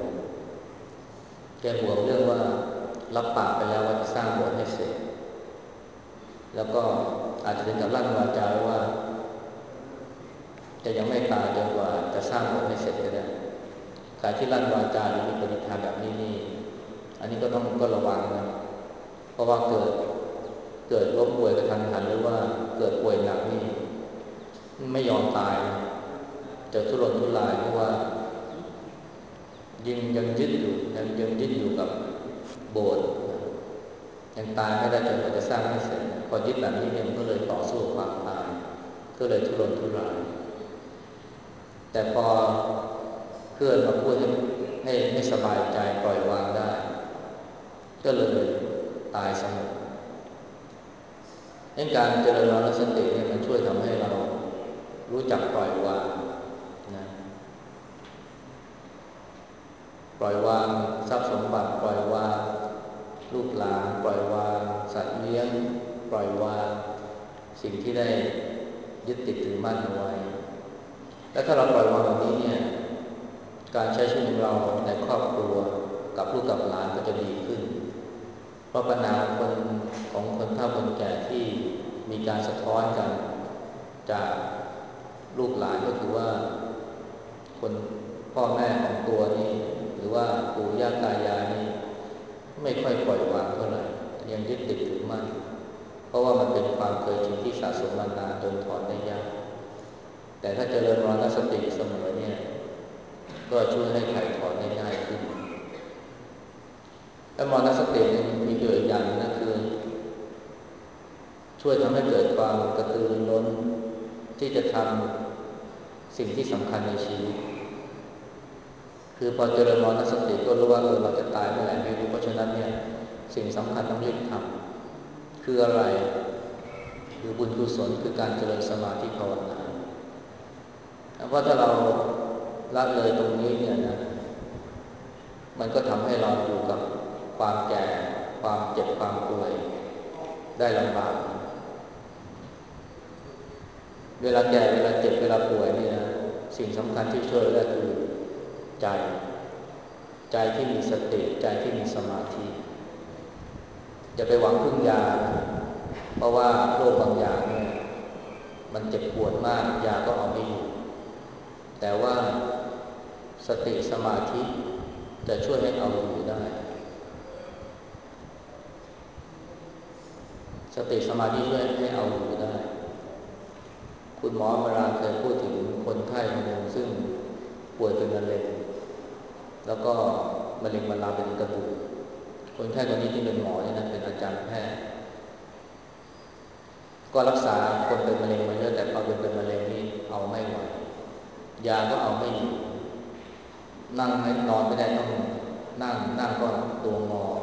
เรื่องว่ารับปากไปแล้วว่าจะสร้างโบสถ์ให้เสร็จแล้วก็อาจจะถึงกับลั่นวาจาว่าจะยังไม่ตายจนกว่าจะสร้างโบสถ์ให้เสร็จก็ได้การที่ลั่นวาจาหรือมีปณิธานแบบนี้นี่อันนี้ก็ระวังนะเพราะว่าเกิดล้มป่วยกระทันหันหรือว่าเกิดป่วยหนักนี่ไม่ยอมตายจะทุรนทุรายเพราะว่ายังยึดอยู่ยังยึดอยู่กับโบสถ์ยังตายไม่ได้จนกว่าจะสร้างไม่เสร็จพอยึดแบบนี้เนี่ยมันก็เลยต่อสู้กับความตายก็เลยทุรนทุรายแต่พอเพื่อนมาพูดให้สบายใจปล่อยวางได้ก็เลยตายสงบการเจริญมรณสติเนี่ยมันช่วยทำให้เรารู้จักปล่อยวางนะปล่อยวางทรัพย์สมบัติปล่อยวางลูกหลานปล่อยวางสัตว์เลี้ยงปล่อยวางสิ่งที่ได้ยึดติดถือมั่นเอาไว้และถ้าเราปล่อยวางแบบนี้เนี่ยการใช้ชีวิตของเราในครอบครัวกับลูกกับหลานก็จะดีขึ้นเพราะปัญหาของคนเฒ่าคนแก่ที่มีการสะท้อนกันจากลูกหลานก็คือว่าคนพ่อแม่ของตัวนี่หรือว่าปู่ย่าตายายนี่ไม่ค่อยปล่อยวางเท่าไหร่ยังยึดติดถือมั่นเพราะว่ามันเป็นความเคยชินที่สะสมมานานจนถอนได้ยากแต่ถ้าเจริญมรณสติเสมอเนี่ยก็ช่วยให้ถ่ายถอนได้ง่ายขึ้นและมรณสติมีประโยชน์อย่างนึงก็คือช่วยทำให้เกิดความกระตือรือร้นที่จะทำสิ่งที่สำคัญในชีวิตคือพอเจริญมรณสติก็รู้ว่าเราจะตายเมื่อไหร่ไม่รู้เพราะฉะนั้นเนี่ยสิ่งสำคัญต้องรีบทำคืออะไรคือบุญกุศลคือการเจริญสมาธิภาวนาเพราะถ้าเราละเลยตรงนี้เนี่ยนะมันก็ทำให้เราอยู่กับความแก่ความเจ็บความป่วยได้ลำบากเวลาแก่เวลาเจ็บเวลาป่วยนี่นะสิ่งสำคัญที่ช่วยได้คือใจที่มีสติใจที่มีสมาธิอย่าไปหวังพึ่งยาเพราะว่าโรคบางอย่างเนี่ยมันเจ็บปวดมากยาก็เอาไม่อยู่แต่ว่าสติสมาธิจะช่วยให้เอาอยู่ได้สติสมาธิช่วยให้เอาอยู่ได้คุณหมอเวลาเคยพูดถึงคนไข้คนหนึ่งซึ่งป่วยเป็นมะเร็งแล้วก็มะเร็งมันลามไปถึงกระดูกคนไข้คนนี้ที่เป็นหมอเนี่ยนะเป็นอาจารย์แพทย์ก็รักษาคนเป็นมะเร็งมาเยอะแต่พอเป็นมะเร็งนี่เอาไม่ไหวยาก็เอาไม่อยู่นั่งไม่นอนไม่ได้ต้องนั่งก็ตัวงอ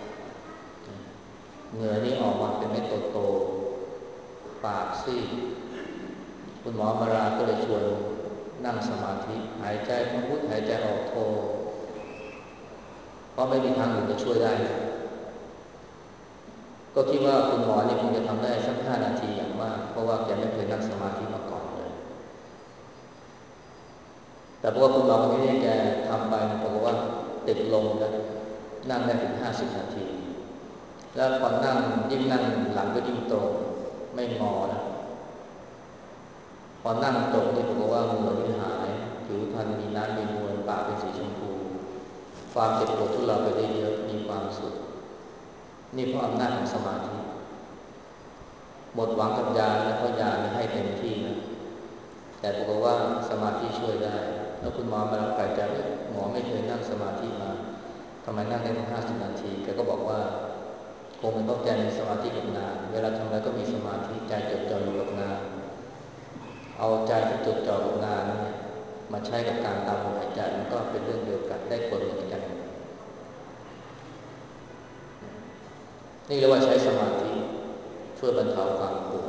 เหงื่อนี่ออกมาเป็นเม็ดโตๆปากซีดคุณหมอมาราก็เลยชวนนั่งสมาธิหายใจเข้าพุทหายใจออกโทเพราะไม่มีทางอื่นจะช่วยได้ก็คิดว่าคุณหมอนี่คงจะทำได้สัก5 นาทีอย่างมากเพราะว่าแกไม่เคยนั่งสมาธิมาก่อนเลยแต่เพราะว่าคุณหมอคนนี้แกทำไปบอกว่าติดลมนะนั่งได้ถึง50 นาทีแล้วพอนั่งยิ่งนั่งหลังก็ยิ่งตรงไม่งอนะพอนั่งตรงนี่บอกว่าเหงื่อที่หายผิวพรรณมีน้ำมีนวลปากเป็นสีชมพูความเจ็บปวดทุเลาไปได้เยอะมีความสุขนี่เพราะอำนาจของสมาธิหมดหวังกับยาแล้วเพราะยาให้เต็มที่นะแต่บอกว่าสมาธิช่วยได้แล้วคุณหมอมารับแปลกใจหมอไม่เคยนั่งสมาธิมาทำไมนั่งได้ถึง50 นาทีแกก็บอกว่าคงเป็นเพราะแกมีสมาธิกับงานเวลาทำอะไรก็มีสมาธิใจจดจ่ออยู่กับงานเอาใจที่จดจ่อกับงานเนี่ยมาใช้กับการตามลมหายใจมันก็เป็นเรื่องเดียวกันได้ผลเหมือนกันนี่เรียกว่าใช้สมาธิช่วยบรรเทาความปวด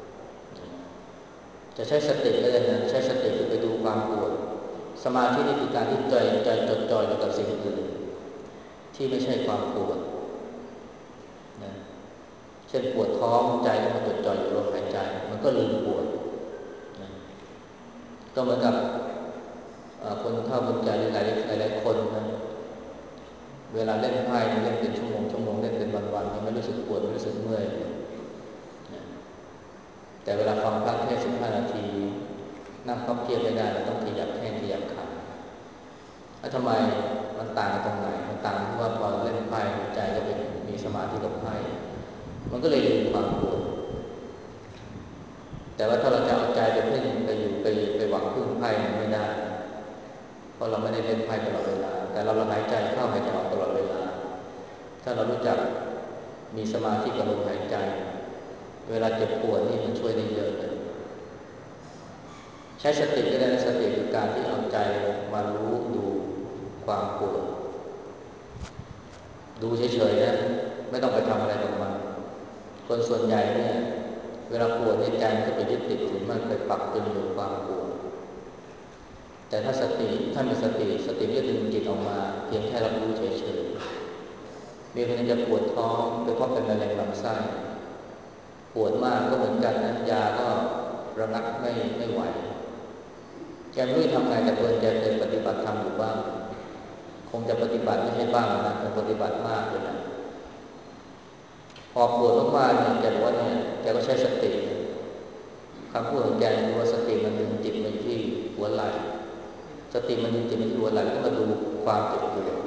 จะใช้สติก็ได้นะใช้สติคือไปดูความปวดสมาธินี่คือการที่ใจจดจ่ออยู่กับสิ่งอื่นที่ไม่ใช่ความปวดนะเช่นปวดท้องใจก็มาจดจ่ออยู่ลมหายใจมันก็ลืมปวดนะก็เหมือนกับคนเฒ่าคนแก่หลายคนนะเวลาเล่นไพ่เล่นเป็นชั่วโมงเล่นเป็นวันๆไม่รู้สึกปวดไม่รู้สึกเมื่อยนะแต่เวลาฟังพระเทศน์15 นาทีนั่งพับเพียบไม่ได้เราต้องขยับแข้งขยับขาแล้วทำไมมันต่างกันตรงไหนมันต่างที่ว่าพอเล่นไพ่ใจก็เป็นมีสมาธิกับไพ่มันก็เลยลืมความปวดแต่ว่าถ้าเราจะเอาใจไปพึ่งไปหวังพึ่งไพ่มันไม่ได้เพราะเราไม่ได้เล่นไพ่ตลอดเวลาแต่แต่เราหายใจเข้าหายใจออกตลอดเวลาถ้าเรารู้จักมีสมาธิกับลมหายใจเวลาเจ็บปวดนี่มันช่วยได้เยอะเลยใช้สติก็ได้สติคือการที่เอาใจมารู้ดูความปวดดูเฉยๆนะไม่ต้องไปทำอะไรกับมันคนส่วนใหญ่เนี่ยเวลาปวดในใจมันก็ไปยึดติดถือมันไปปักตึงอยู่ความปวดแต่ถ้ามีสติจะดึงจิตออกมาเพียงแค่รับรู้เฉยๆมีคนจะปวดท้องโดยเฉพาะเป็นมะเร็งลำไส้ปวดมากก็เหมือนกันนะยาก็ระงับไม่ไหวแกไม่รู้ทำไงแต่เพื่อนแกเคยปฏิบัติธรรมอยู่บ้างคงจะปฏิบัติไม่ใช่บ้างนะแต่ปฏิบัติมากเลยนะพอปวดมากๆเนี่ยแกบอกว่าเนี่ยแกก็ใช้สติคำพูดของแกคือว่าสติมันดึงจิตมาที่หัวไหล่สติมันดึงจิตมาที่หัวไหล่ก็มาดูความเจ็บปวด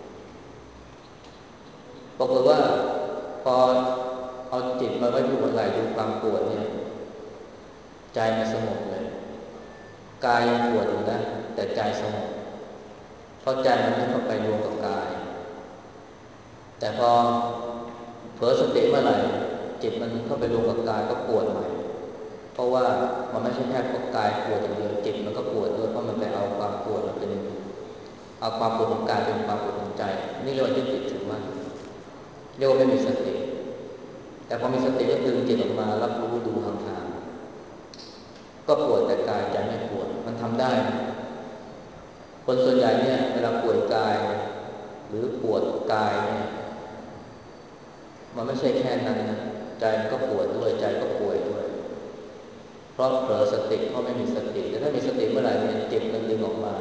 ปรากฏว่าพอเอาจิตมาไว้ที่หัวไหล่ดูความปวดเนี่ยใจมันสงบเลยกายยังปวดอยู่นะแต่ใจสงบเพราะใจมันไม่เข้าไปรวมกับกายแต่พอเผลอสติเมื่อไหร่จิตมันเข้าไปรวมกับกายก็ปวดใหม่เพราะว่ามันไม่ใช่แค่กายปวดอย่างเดียวจิตมันก็ปวดด้วยเพราะมันไปเอาความปวดมาเป็นเอาความปวดของกายเป็นความปวดของใจนี่เรียกว่ายึดติดถือมั่นเรียกว่าไม่มีสติแต่พอมีสติก็ดึงจิตออกมารับรู้ดูห่างๆก็ปวดแต่กายใจไม่ปวดมันทำได้คนส่วนใหญ่เนี่ยเวลาป่วยกายหรือปวดกายเนี่ยมันไม่ใช่แค่นั้นนะใจก็ปวดด้วยใจก็ป่วยด้วยเพราะเผลอสติเพราะไม่มีสติแต่ถ้ามีสติเมื่อไหร่เนี่ยจิตมันดึงออกมา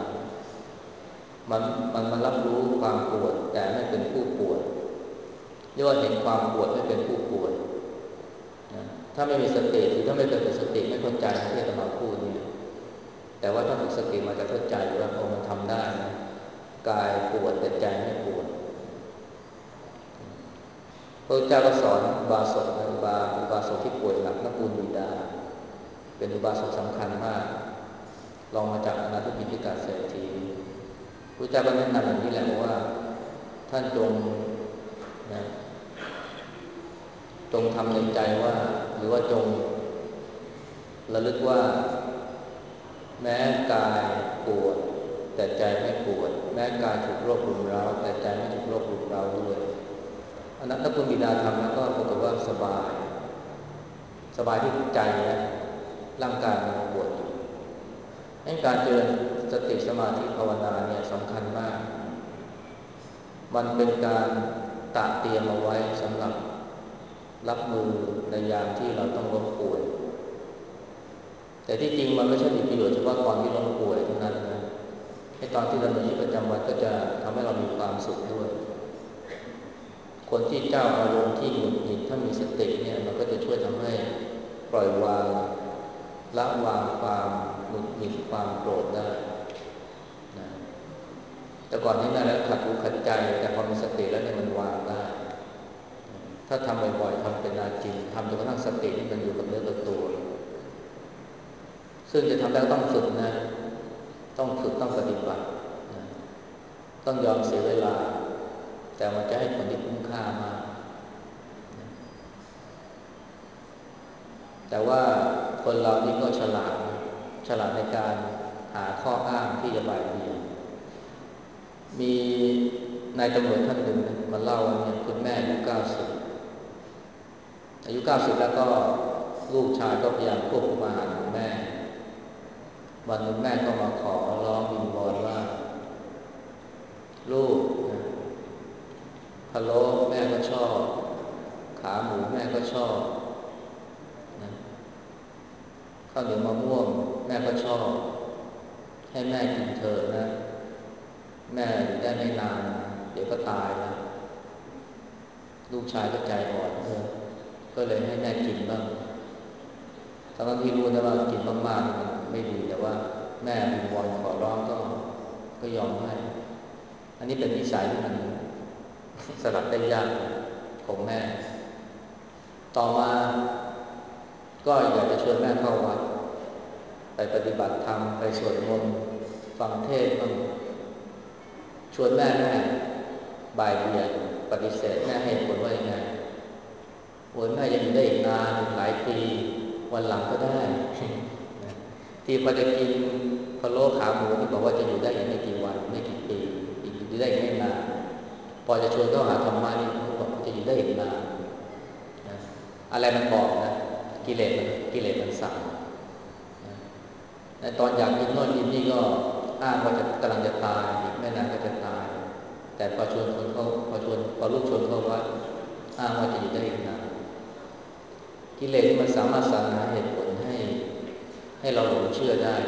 มันรับรู้ความปวดแต่ไม่เป็นผู้ปวดเรียกว่าเห็นความปวดไม่เป็นผู้ปวดนะถ้าไม่มีสติหรือถ้าไม่เคยฝึกสติไม่เข้าใจที่อาตมาพูดเนี่ยแต่ว่าถ้าฝึกสติมาจะเข้าใจว่ามันทำได้นะกายปวดแต่ใจไม่ปวดพระเจ้าก็สอนอุบาสกนะอุบาสกที่ป่วยหนักนักบุญบิดาเป็นอุบาสกสำคัญมากลองมาจากอนาถบิณฑิกาเศรษฐีพระเจ้าก็แนะนำอย่างนี้แหละว่าท่านนะจงทำในใจว่าหรือว่าจงระลึกว่าแม้กายปวดแต่ใจไม่ปวดแม้กายถูกโรครุมเร้าแต่ใจไม่ถูกโรครุมเร้าด้วยอนันตคุณบิดาทำแล้วก็ปรากฏว่าสบายที่ใจนะร่างกายมันปวดอยู่ให้การเจริญสติสมาธิภาวนาเนี่ยสำคัญมากมันเป็นการตระเตรียมเอาไว้สำหรับรับมือในยามที่เราต้องล้มป่วยแต่ที่จริงมันไม่ใช่มีประโยชน์เฉพาะตอนที่ล้มป่วยเท่านั้นนะในตอนที่ดำเนินชีวิตประจำวันก็จะทำให้เรามีความสุขด้วยคนที่เจ้าอารมณ์ที่หงุดหงิดถ้ามีสติเนี่ยมันก็จะช่วยทำให้ปล่อยวางละวางความหงุดหงิดความโกรธได้นะแต่ก่อนที่นั่นแล้วขัดหูขัดใจแต่พอมีสติแล้วเนี่ยมันวางได้ถ้าทำบ่อยๆทำเป็นอาจินทำจนกระทั่งสตินี่มันอยู่กับเนื้อกับตัวซึ่งจะทำได้ก็ต้องฝึกนะต้องฝึกต้องปฏิบัตินะต้องยอมเสียเวลาแต่มันจะให้ผลที่คุ้มค่ามากแต่ว่าคนเรานี่ก็ฉลาดในการหาข้ออ้างที่จะบ่ายเบี่ยงมีนายตำรวจท่านหนึ่งมาเล่าว่าเนี่ยคุณแม่อายุ90แล้วก็ลูกชายก็พยายามควบคุมอาหารของแม่วันหนึ่งแม่ก็มาขอร้องวิงวอนว่าลูกนะพะโล้แม่ก็ชอบขาหมูแม่ก็ชอบนะข้าวเหนียวมะม่วงแม่ก็ชอบให้แม่กินเถอะนะแม่อยู่ได้ไม่นานเดี๋ยวก็ตายนะลูกชายก็ใจอ่อนก็เลยให้แม่กินบ้างทั้งที่รู้นะว่ากินมากๆมันไม่ดีแต่ว่าแม่วิงวอนขอร้องก็ยอมให้อันนี้เป็นนิสัยที่มันสลับได้ยากของแม่ต่อมาก็อยากจะชวนแม่เข้าวัดไปปฏิบัติธรรมไปสวดมนต์ฟังเทศน์บ้างชชวนแม่บ่ายเบี่ยงปฏิเสธแม่ให้ผลว่ายังไงโอ้ยแม่ยังอยู่ได้อีกนานอีกหลายปีวันหลังก็ได้ ที่พอจะกินพะโล้ขาหมูที่บอกว่าจะอยู่ได้อีกไม่กี่วันไม่กี่ปีอยู่ได้อีกไม่นานพอจะชวนเข้าหาธรรมะนี่เขาบอกจะอยู่ได้อีกนานนะอะไรมันบอกนะกิเลสมันสั่งนะในตอนอยากกินโน่นกินนี่ก็อ้างว่าจะกำลังจะตายอีกไม่นานก็จะตายแต่พอลูกชวนเข้าวัดอ้างว่าจะอยู่ได้อีกนานกิเลสมันสามารถสรรหาเหตุผลให้เราหลงเชื่อได้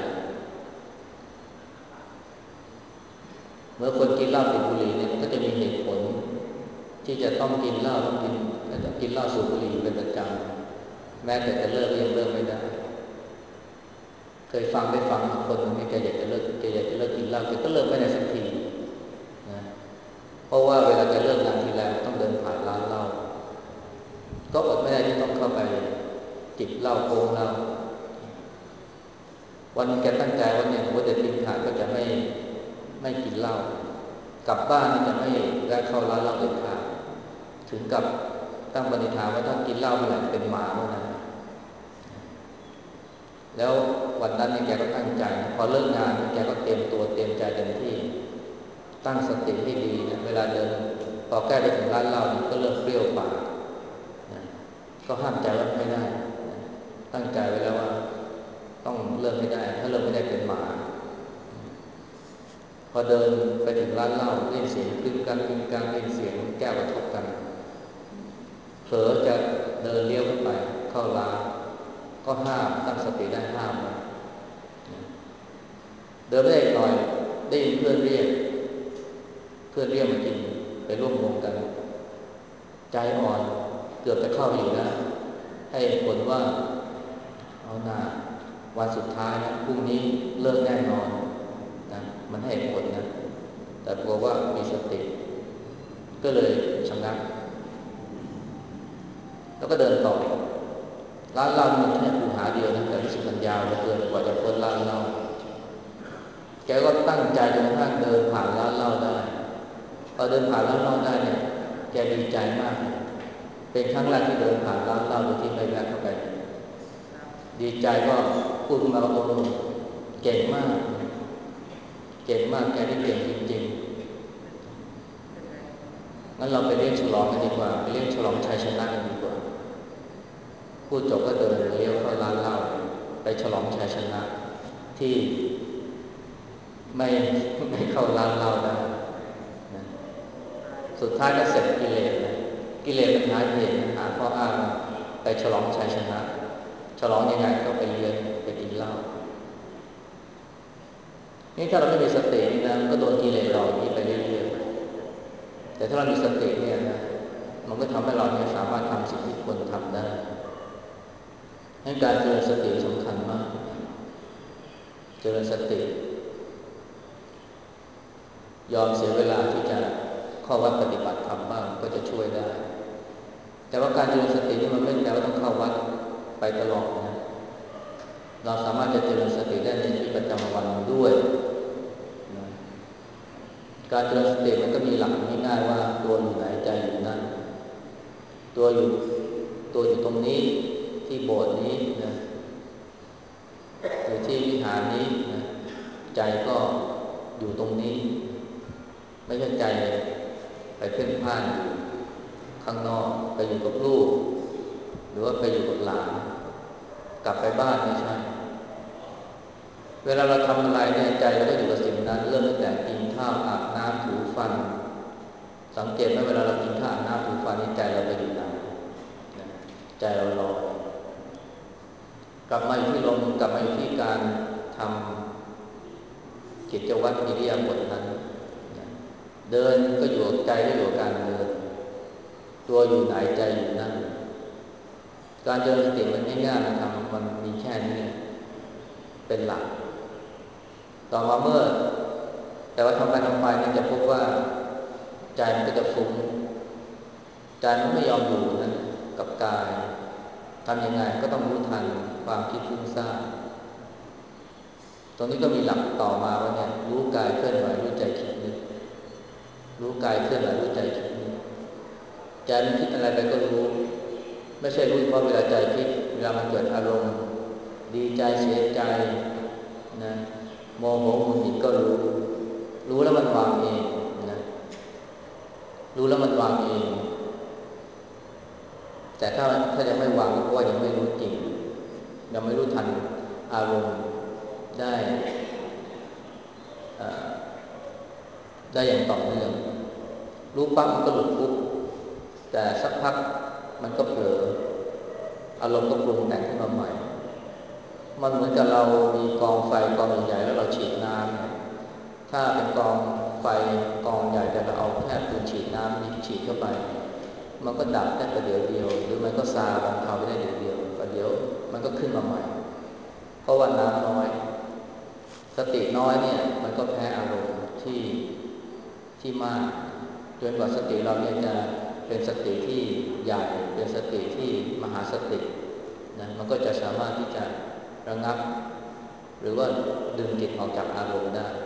เมื่อคนกินเหล้าติดบุหรี่เนี่ยมันก็จะมีเหตุผลที่จะต้องกินเหล้าต้องกินเหล้าสูบบุหรี่เป็นประจำแม้แต่จะเลิกก็ยังเลิกไม่ได้เคยได้ฟังคนหนึ่งแกอยากจะเลิกกินเหล้าแกก็เลิกไม่ได้สักทีนะเพราะว่าเวลาแกเลิกงานทีไรต้องเดินผ่านร้านเหล้าก็อดไม่ได้ที่ต้องเข้าไปจิบเหล้าโกงเหล้าวันนึงแกตั้งใจว่าเนี่ยว่าจะทิ้งขาดก็จะไม่กินเหล้ากลับบ้านนี่จะไม่แวะเข้าร้านเหล้าเด็ดขาดถึงกับตั้งปณิธานว่าถ้ากินเหล้าเมื่อไหร่เป็นหมาเมื่อนั้นแล้ววันนั้นเนี่ยแกก็ตั้งใจพอเลิกงานแกก็เตรียมตัวเตรียมใจเต็มที่ตั้งสติให้ดีนะเวลาเดินพอแก้ไปถึงร้านเหล้านี่ก็เริ่มเปรี้ยวปากนะก็ห้ามใจว่าไม่ได้นะตั้งใจไว้แล้วว่าต้องเลิกไม่ได้ถ้าเลิกไม่ได้เป็นหมาพอเดินไปถึงร้านเหล้าได้ยินเสียงกึ้งกังกึ้งกังได้ยินเสียงแก้วกระทบกันเผลอจะเดินเลี้ยวเข้าไปเข้าร้านก็ห้ามตั้งสติได้ห้ามไว้เดินไม่ได้หน่อยได้ยินเพื่อนเรียกมากินไปร่วมวงกันใจอ่อนเกือบจะเข้าไปอยู่นะให้ผลว่าเอาหน้าวันสุดท้ายนะพรุ่งนี้เลิกแน่นอนนะมันให้ผลนะแต่กลัวว่ามีสติก็เลยชะงักแล้วก็เดินต่อร้านเหล้ามันแค่คูหาเดียวนะแต่รู้สึกมันยาวเหลือเกินกว่าจะพ้นร้านเหล้าแกก็ตั้งใจจนกระทั่งเดินผ่านร้านเหล้าได้พอเดินผ่านร้านเหล้าได้เนี่ยแกดีใจมากเป็นครั้งแรกที่เดินผ่านร้านเหล้าโดยที่ไม่แวะเข้าไปดีใจก็พูดขึ้นมาว่าโอ้เก่งมากแกนี่เก่งจริงๆงั้นเราไปเลี้ยงฉลองกันดีกว่าไปเลี้ยงฉลองชัยชนะกันดีกว่าพูดจบก็เดินเลี้ยวเข้าร้านเหล้าไปฉลองชัยชนะที่ไม่ไม่เข้าร้านเหล้าได้นะสุดท้ายก็เสร็จกิเลสนะกิเลสมันหาเหตุหาข้ออ้างไปฉลองชัยชนะฉลองยังไงก็ไปเลี้ยงไปกินเหล้านี่ถ้าเราไม่มีสตินี่นะก็โดนกิเลสหลอกอย่างนี้ไปเรื่อยๆแต่ถ้าเรามีสติเนี่ยนะมันก็ทำให้เราเนี่ยสามารถทำสิ่งที่ควรทำได้ให้การเจริญสติสำคัญมากเจริญสติยอมเสียเวลาที่จะเข้าวัดปฏิบัติธรรมบ้างก็จะช่วยได้แต่ว่าการเจริญสตินี่มันไม่แปลว่าต้องเข้าวัดไปตลอดนะเราสามารถจะเจริญสติได้ในชีวิตประจำวันด้วยนะการเจริญสติมันก็มีหลักง่ายๆว่าตัวอยู่ไหนใจอยู่นั่นตัวอยู่ตรงนี้ที่โบสถ์นี้นะอยู่ที่วิหารนี้นะใจก็อยู่ตรงนี้ไม่ใช่ใจไปเพ่นพ่านอยู่ข้างนอกไปอยู่กับลูกหรือว่าไปอยู่กับหลานกลับไปบ้านไม่ใช่เวลาเราทำอะไรเนี่ยใจเราก็อยู่กับสิ่งนั้นเริ่มตั้งแต่กินข้าวอาบน้ำถูฟันสังเกตไหมเวลาเรากินข้าวอาบน้ำถูฟันนี่ใจเราไปอยู่ไหนใจเราลอยกลับมาอยู่ที่ลมกลับมาอยู่ที่การทำกิจวัตรอิริยาบถนั้นเดินก็อยู่กับใจก็อยู่กับการเดินตัวอยู่ไหนใจอยู่นั่นการเจริญสติมันง่ายๆมันมีแค่นี้เป็นหลักต่อมาแต่ว่าทำไปเนี่ยจะพบว่าใจมันก็จะฟุ้งใจมันไม่ยอมอยู่นะกับกายทำยังไงก็ต้องรู้ทันความคิดฟุ้งซ่านตรงนี้ก็มีหลักต่อมาว่าเนี่ยรู้กายเคลื่อนไหวรู้ใจคิดนึกรู้กายเคลื่อนไหวรู้ใจคิดนึกใจมันคิดอะไรไปก็รู้ไม่ใช่รู้เพราะเวลาใจคิดเวลามันเกิดอารมณ์ดีใจเสียใจนะโมโหหงุดหงิดก็รู้แล้วมันวางเองนะรู้แล้วมันวางเองแต่ถ้ายังไม่วางก็เพราะว่ายังไม่รู้จริงยังไม่รู้ทันอารมณ์ได้ได้อย่างต่อเนื่องรู้ปั๊บมันก็หลุดปุ๊บแต่สักพักมันก็เผลออารมณ์ก็ปรุงแต่งขึ้นมาใหม่มันเหมือนกับเรามีกองไฟกองใหญ่ๆแล้วเราฉีดน้ำเนี่ยถ้าเป็นกองไฟกองใหญ่แต่เราเอาแค่ปืนฉีดน้ำยิงฉีดเข้าไปมันก็ดับได้ประเดี๋ยวเดียวหรือมันก็ซาบรรเทาไปได้เดี๋ยวเดียวประเดี๋ยวมันก็ขึ้นมาใหม่เพราะว่าน้ำน้อยสติน้อยเนี่ยมันก็แพ้อารมณ์ที่มากจนกว่าสติเราเนี่ยจะเป็นสติที่ใหญ่เป็นสติที่มหาสตินะมันก็จะสามารถที่จะระงับหรือว่าดึงจิตออกจากอารมณ์ได้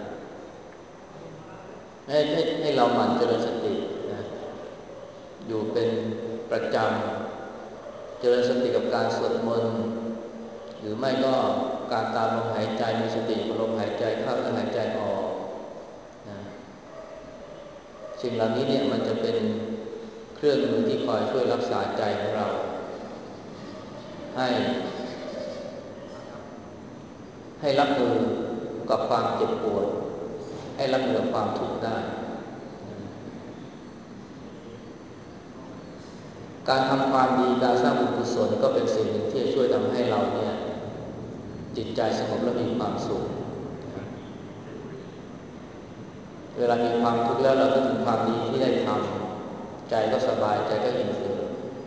ให้เราหมั่นเจริญสตินะอยู่เป็นประจำเจริญสติกับการสวดมนต์หรือไม่ก็การตามลมหายใจมีสติกับลมหายใจเข้าและหายใจออกนะสิ่งเหล่านี้เนี่ยมันจะเป็นเครื่องมือที่คอยช่วยรักษาใจของเราให้รับมือกับความเจ็บปวดให้รับมือกับความทุกข์ได้การทำความดีการสร้างบุญกุศลก็เป็นสิ่งหนึ่งที่จะช่วยทำให้เราเนี่ยจิตใจสงบและมีความสุขเวลามีความทุกข์แล้วเราคิดถึงความดีที่ได้ทำใจก็สบายใจก็อิ่มเอิบ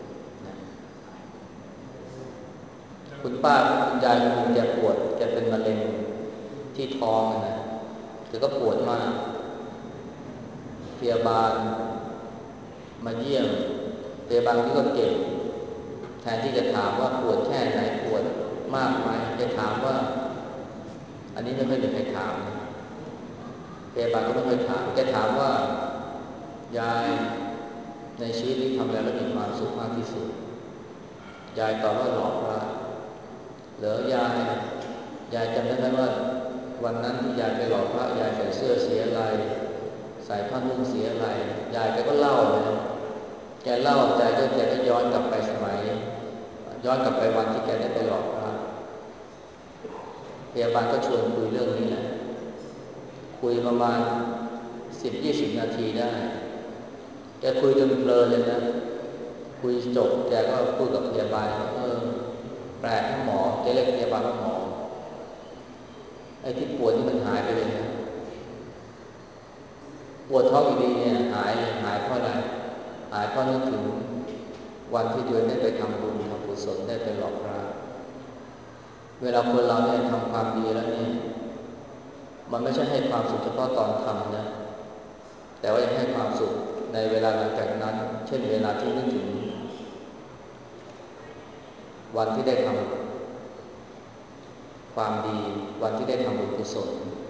คุณป้าคุณยายคนหนึ่งแกปวดแกเป็นมะเร็งที่ท้องนะแกก็ปวดมากพยาบาลมาเยี่ยมพยาบาลนี่ก็เก่งแทนที่จะถามว่าปวดแค่ไหนปวดมากไหมแกถามว่าอันนี้ไม่ค่อยมีใครถามพยาบาลก็ไม่ค่อยถามแกถามว่ายายในชีวิตนี้ทำอะไรแล้วมีความสุขมากที่สุดยายตอบว่าหลอกพระเหรอยายจำได้ไหมว่าวันนั้นที่ยายไปหลอกพระยายใส่เสื้อสีอะไรใส่ผ้านุ่งสีอะไรยายแกก็เล่าเลยแกเล่าใจก็แกก็ย้อนกลับไปสมัยย้อนกลับไปวันที่แกได้ไปหลอกพระพยาบาลก็ชวนคุยเรื่องนี้แหละคุยประมาณ10-20 นาทีได้แกคุยจนเพลินเลยนะคุยจบแกก็พูดกับพยาบาลว่าแปลกนะหมอแกเรียกพยาบาลว่าหมอไอ้ที่ปวดนี่มันหายไปเลยนะปวดท้องอยู่ดีเนี่ยหายเลยหายเพราะอะไรหายเพราะนึกถึงวันที่ตัวเองได้ไปทำบุญทำกุศลได้ไปหลอกพระเวลาคนเราเนี่ยทำความดีแล้วเนี่ยมันไม่ใช่ให้ความสุขเฉพาะตอนทำนะแต่ว่ายังให้ความสุขในเวลาหลังจากนั้นเช่นเวลาที่นึกถึงวันที่ได้ทำความดีวันที่ได้ทำบุญกุศล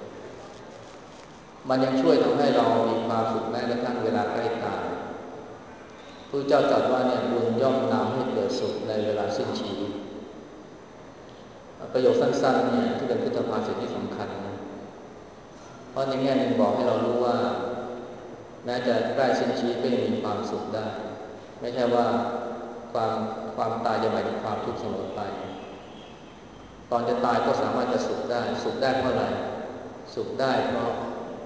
มันยังช่วยทำให้เรามีความสุขแม้กระทั่งเวลาใกล้ตายพระเจ้าตรัสว่าเนี่ยบุญย่อมนำให้เกิดสุขในเวลาสิ้นชีวิตประโยคสั้นๆเนี่ยที่เป็นพุทธภาษิตที่สำคัญนะเพราะในแง่หนึ่งบอกให้เรารู้ว่าแม้จะใกล้สิ้นชีวิตก็ยังมีความสุขได้ไม่ใช่ว่าความความตายจะหมายถึงความทุกข์เสมอไปตอนจะตายก็สามารถจะสุขได้สุขได้เพราะอะไรสุขได้เพราะ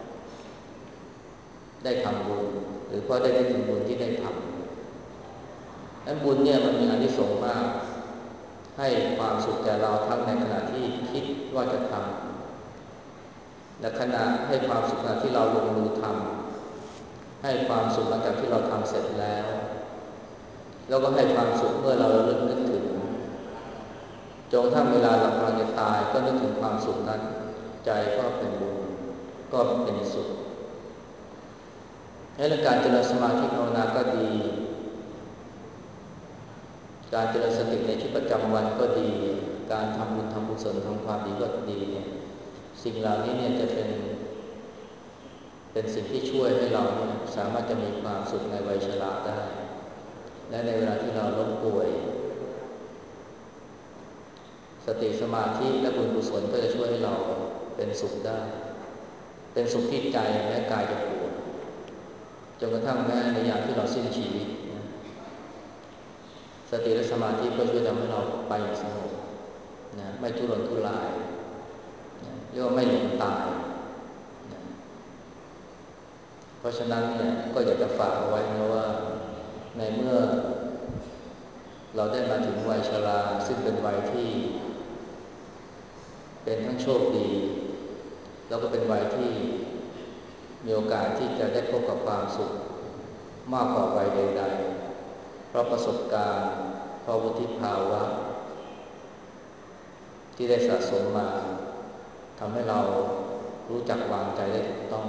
ได้ทำบุญหรือเพราะได้นึกถึงบุญที่ได้ทำนั้นบุญเนี่ยมันมีอานิสงส์มากให้ความสุขแก่เราทั้งในขณะที่คิดว่าจะทำและขณะให้ความสุขขณะที่เราลงมือทำให้ความสุขหลังจากที่เราทำเสร็จแล้วแล้วก็ให้ความสุขเมื่อเราระลึกนึกถึงจนถ้าเวลาเรากำลังจะตายก็นึกถึงความสุขนั้นใจก็เป็นบุญก็เป็นสุขในเรื่องการเจริญสมาธิภาวนาก็ดีการเจริญสติในชีวิตประจำวันก็ดีการทำบุญทำกุศลทำความดีก็ดีเนี่ยสิ่งเหล่านี้เนี่ยจะเป็นเป็นสิ่งที่ช่วยให้เราเนี่ยสามารถจะมีความสุขในวัยชราได้และในเวลาที่เราล้มป่วยสติสมาธิและบุญกุศลก็จะช่วยให้เราเป็นสุขได้เป็นสุขที่ใจแม้กายจะปวดจนกระทั่งแม้ในยามที่เราสิ้นชีวิตสติและสมาธิก็ช่วยทำให้เราไปอย่างสงบนะไม่ทุรนทุรายนะเรียกว่าไม่หลงตายนะเพราะฉะนั้นเนี่ยก็อยากจะฝากเอาไว้นะว่าในเมื่อเราได้มาถึงวัยชราซึ่งเป็นวัยที่เป็นทั้งโชคดีแล้วก็เป็นวัยที่มีโอกาสที่จะได้พบกับความสุขมากกว่าวัยใดๆเพราะประสบการณ์เพราะวุฒิภาวะที่ได้สะสมมาทำให้เรารู้จักวางใจได้ถูกต้อง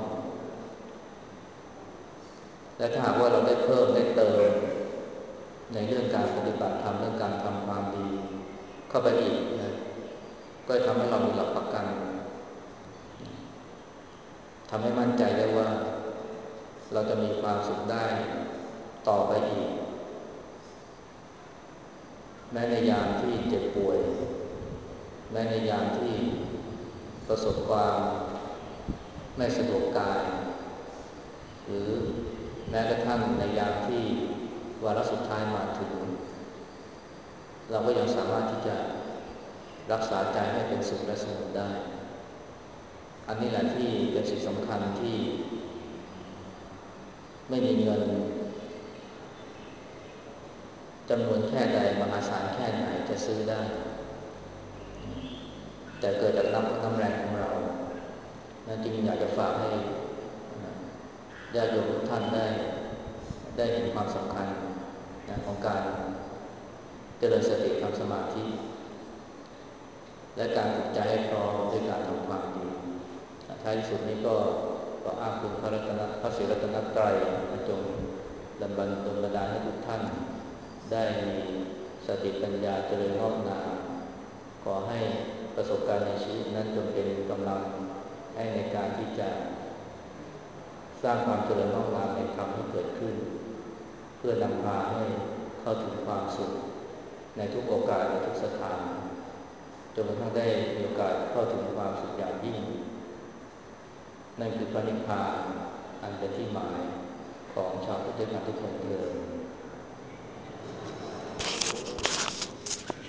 และถ้าหากว่าเราได้เพิ่มได้เติมในเรื่องการปฏิบัติธรรมเรื่องการทำความดีเข้าไปอีกนะก็ทำให้เรามีหลักประกันทำให้มั่นใจได้ว่าเราจะมีความสุขได้ต่อไปอีกแม้ในยามที่เจ็บป่วยแม้ในยามที่ประสบความไม่สะดวกกายหรือแม้กระทั่งในยามที่วาระสุดท้ายมาถึงเราก็ยังสามารถที่จะรักษาใจให้เป็นสุขและสงบได้อันนี้แหละที่เป็นสิ่งสำคัญที่ไม่มีเงินจำนวนแค่ใดมหาศาลแค่ไหนจะซื้อได้แต่เกิดจากน้ำแรงของเรานั่นจึงอยากจะฝากให้ญาติโยมทุกท่านได้เห็นความสำคัญของการเจริญสติทำสมาธิและการฝึกใจให้พร้อมด้วยการทำความดีท้ายที่สุดนี้ก็อ้างคุณพระศรีรัตนตรัยจงดลบันดาลให้ทุกท่านได้มีสติปัญญาเจริญงอกงามขอให้ประสบการณ์ในชีวิตนั้นจงเป็นกำลังให้ในการที่จะสร้างความเจริญงอกงามในธรรมที่เกิดขึ้นเพื่อนำพาให้เข้าถึงความสุขในทุกโอกาสในทุกสถานจนกระทั่งได้มีโอกาสเข้าถึงความสุขอย่างยิ่งนั่นคือพระนิพพานอันเป็นที่หมายของชาวพุทธศาสนาทุกคนเถิด